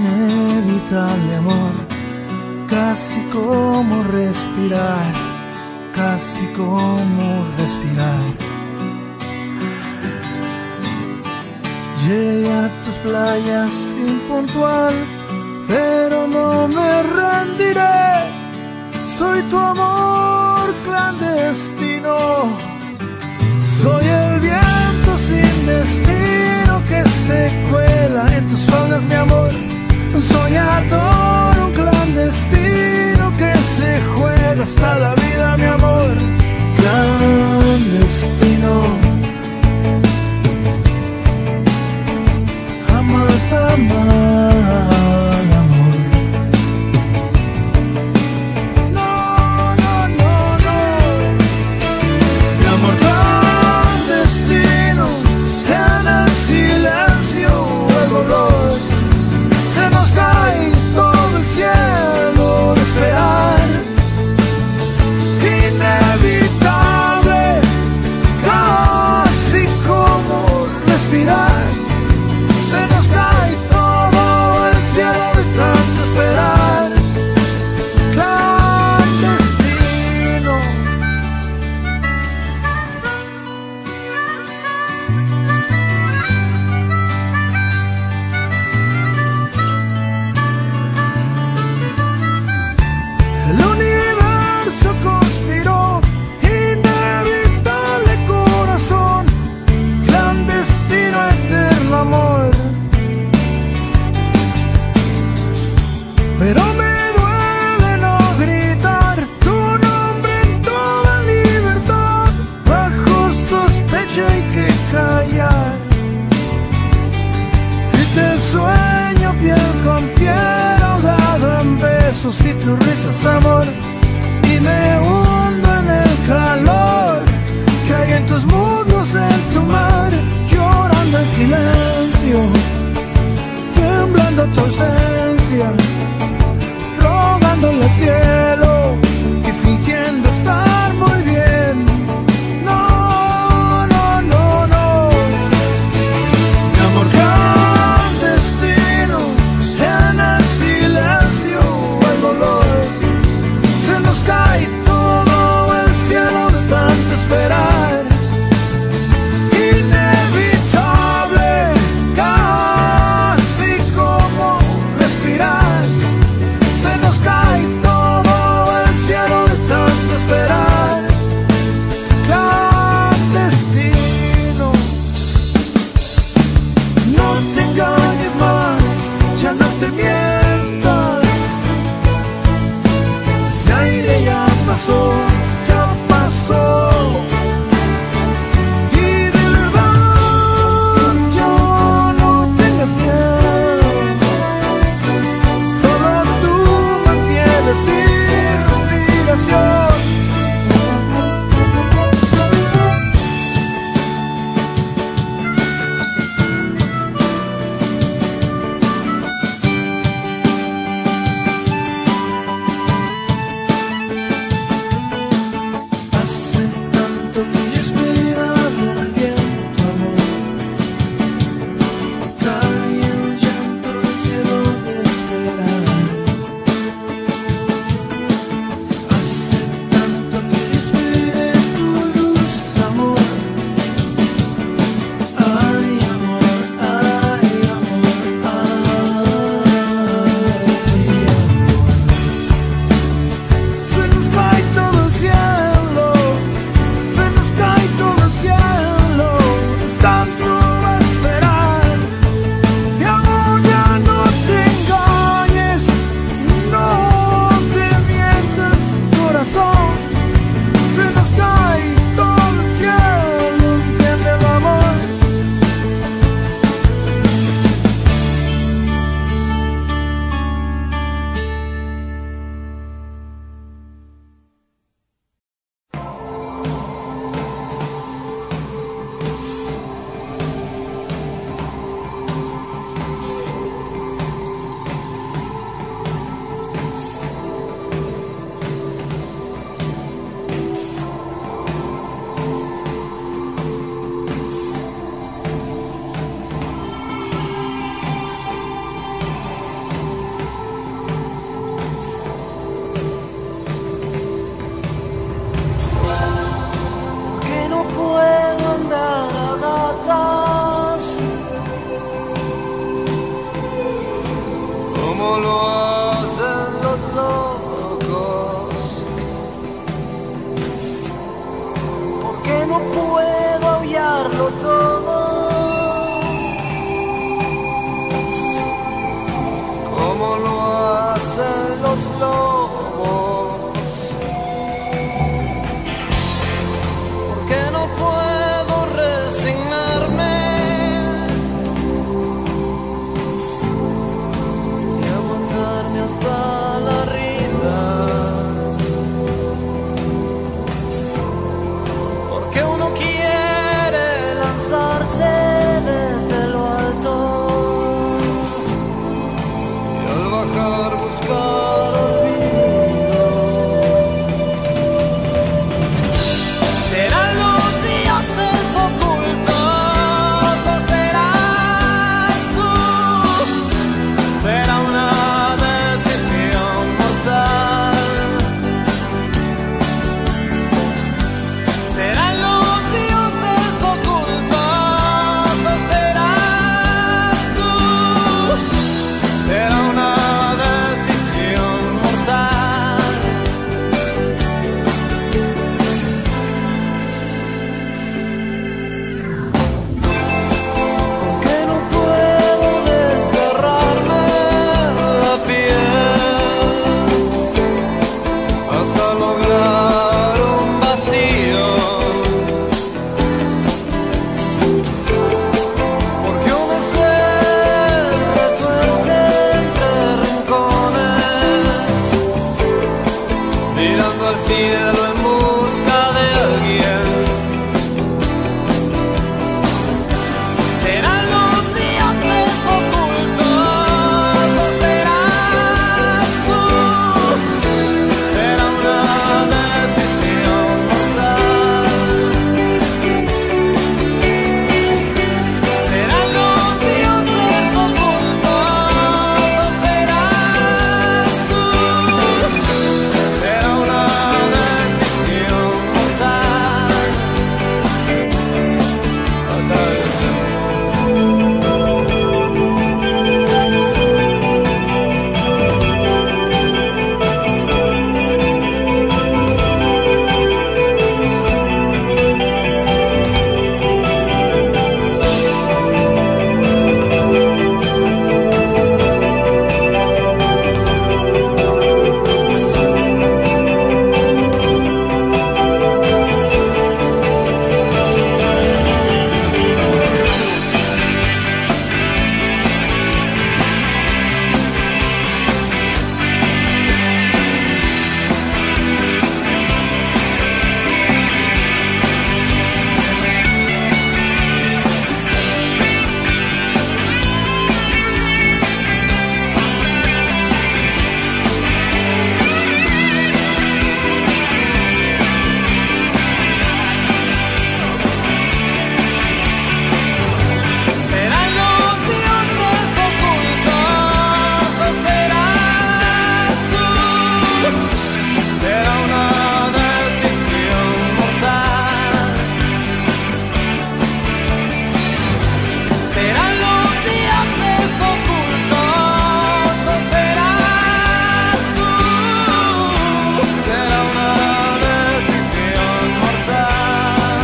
inevitable amor, casi como respirar, casi como respirar. Llegué a tus playas impuntual, pero no me rendiré. Soy tu amor clandestino, soy el viento sin destino que se cuela en tus faldas, mi amor. Un soñador, un clandestino que se juega hasta la vida, mi amor. Clandestino, amar, amar. Y tu risa es amor, y me hundo en el calor que hay en tus muslos, en tu mar, llorando en silencio, temblando tu ausencia, rogándole al cielo y fingiendo estar muy bien. No, no, no, no, mi amor clandestino, en el silencio se nos cae todo el cielo de tanto esperar. Inevitable, casi como respirar. como lo hacen los locos. ¿Por qué no puedo aullarlo todo? Como lo hacen los lobos. ¿Por qué no puedo resignarme y aguantarme hasta la risa? Porque uno quiere lanzarse desde lo alto y al bajar buscar olvido. ¿Serán los dioses ocultos o serás tú? Será una decisión mortal. ¿Serán los dioses ocultos o serás tú? Será una decisión mortal. ¿Por qué no puedo desgarrarme la piel hasta lograr un vacío? Porque uno se retuerce entre rincones, mirando al cielo en busca de alguien. ¿Serán los dioses ocultos o serás tú? Será una decisión mortal. ¿Serán los dioses ocultos o serás tú? Será una decisión mortal. ¿Serán los dioses ocultos o serás tú? Será una decisión mortal. ¿Serán los dioses ocultos o serás tú? Será una decisión mortal.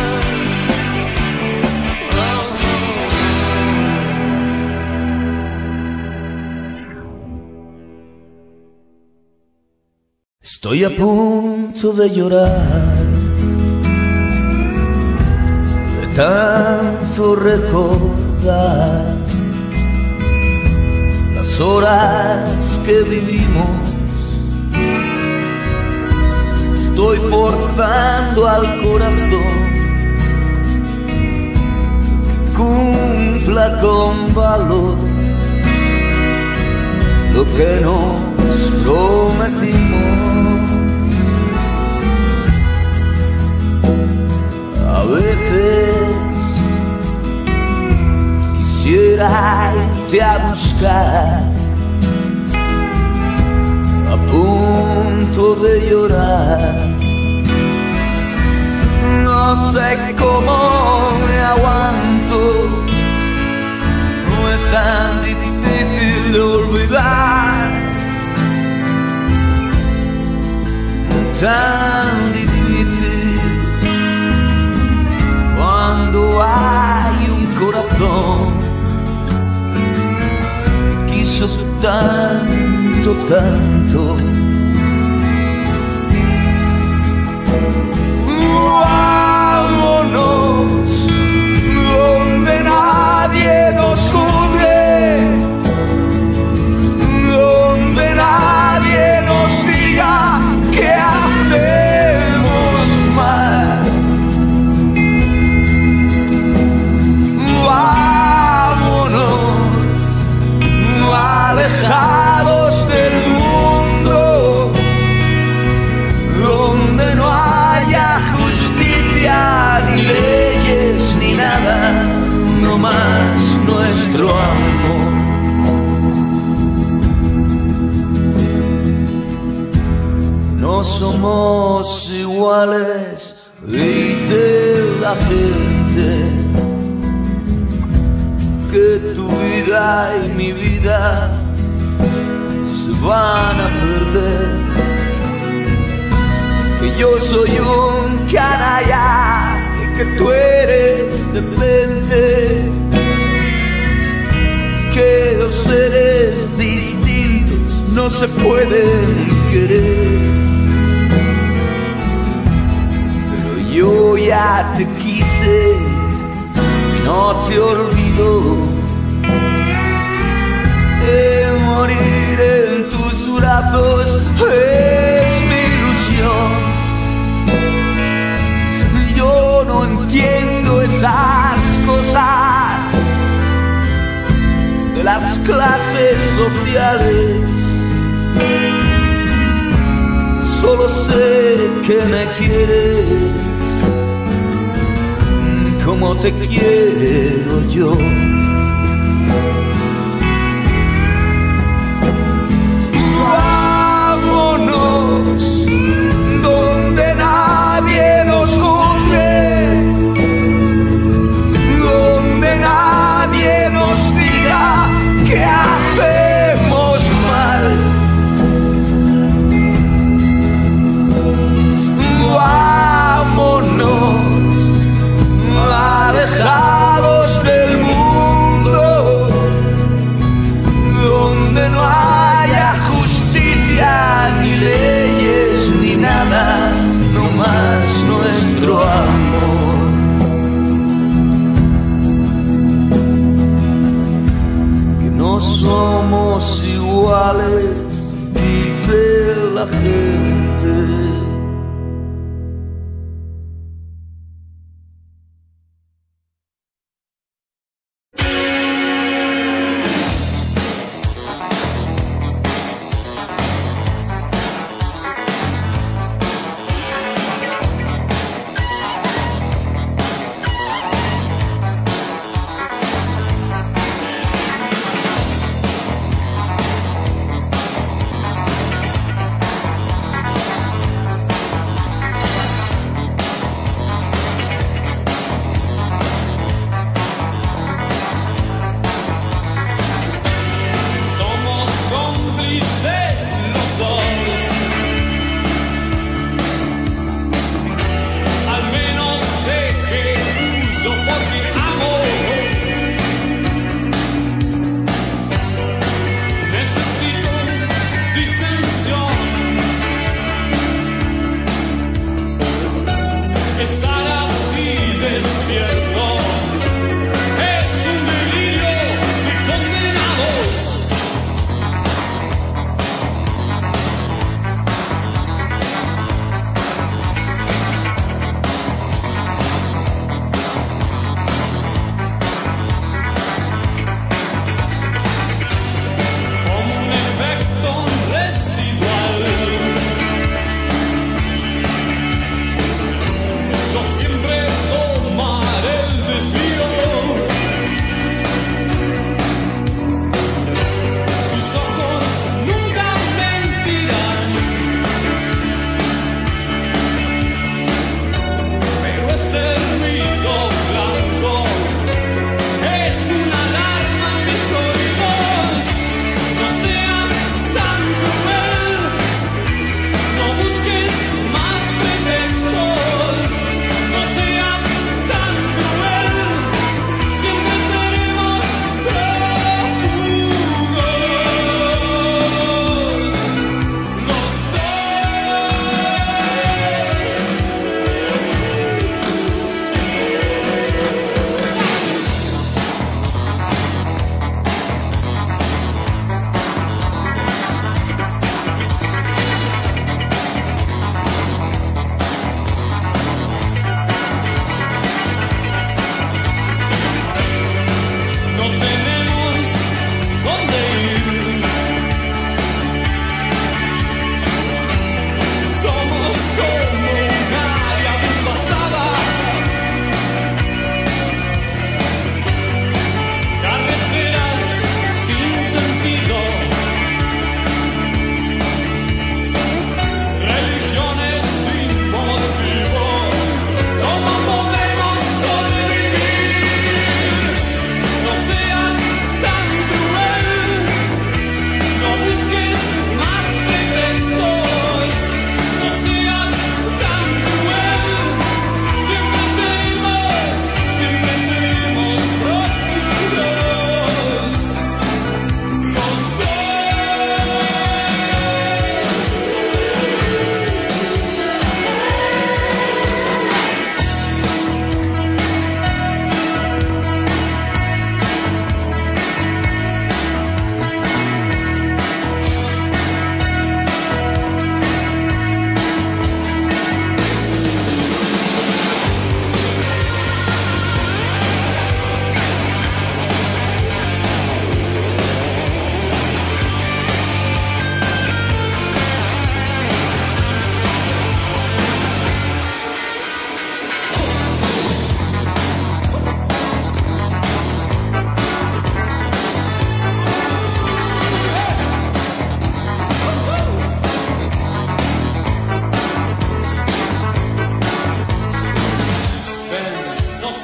Estoy a punto de llorar de tanto recordar las horas que vivimos. Estoy forzando al corazón que cumpla con valor lo que nos prometimos. A veces quisiera irte a buscar, a punto de llorar. No sé cómo me aguanto, no es tan difícil de olvidar. tan difícil cuando hay un corazón que quiso tanto, tanto. Vámonos donde nadie nos juzgue, donde nadie nos diga que hacemos mal. Vámonos alejados del mundo, donde no haya justicia ni leyes ni nada, no más nuestro amor. No somos iguales, dice la gente, que tu vida y mi vida se van a perder, que yo soy un canalla y que tú eres decente, que dos seres distintos no se pueden querer. Pero yo ya te quise y no te olvido. Eh, morir en tus brazos es mi ilusión. Yo no entiendo esas cosas de las clases sociales. Solo sé que me quieres como te quiero yo. Vámonos donde nadie nos juzgue, donde nadie nos diga que hacemos mal. Vámonos alejados del mundo, donde no haya justicia ni leyes ni nada, no más nuestro amor. Que no somos iguales, dice la gente.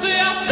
seas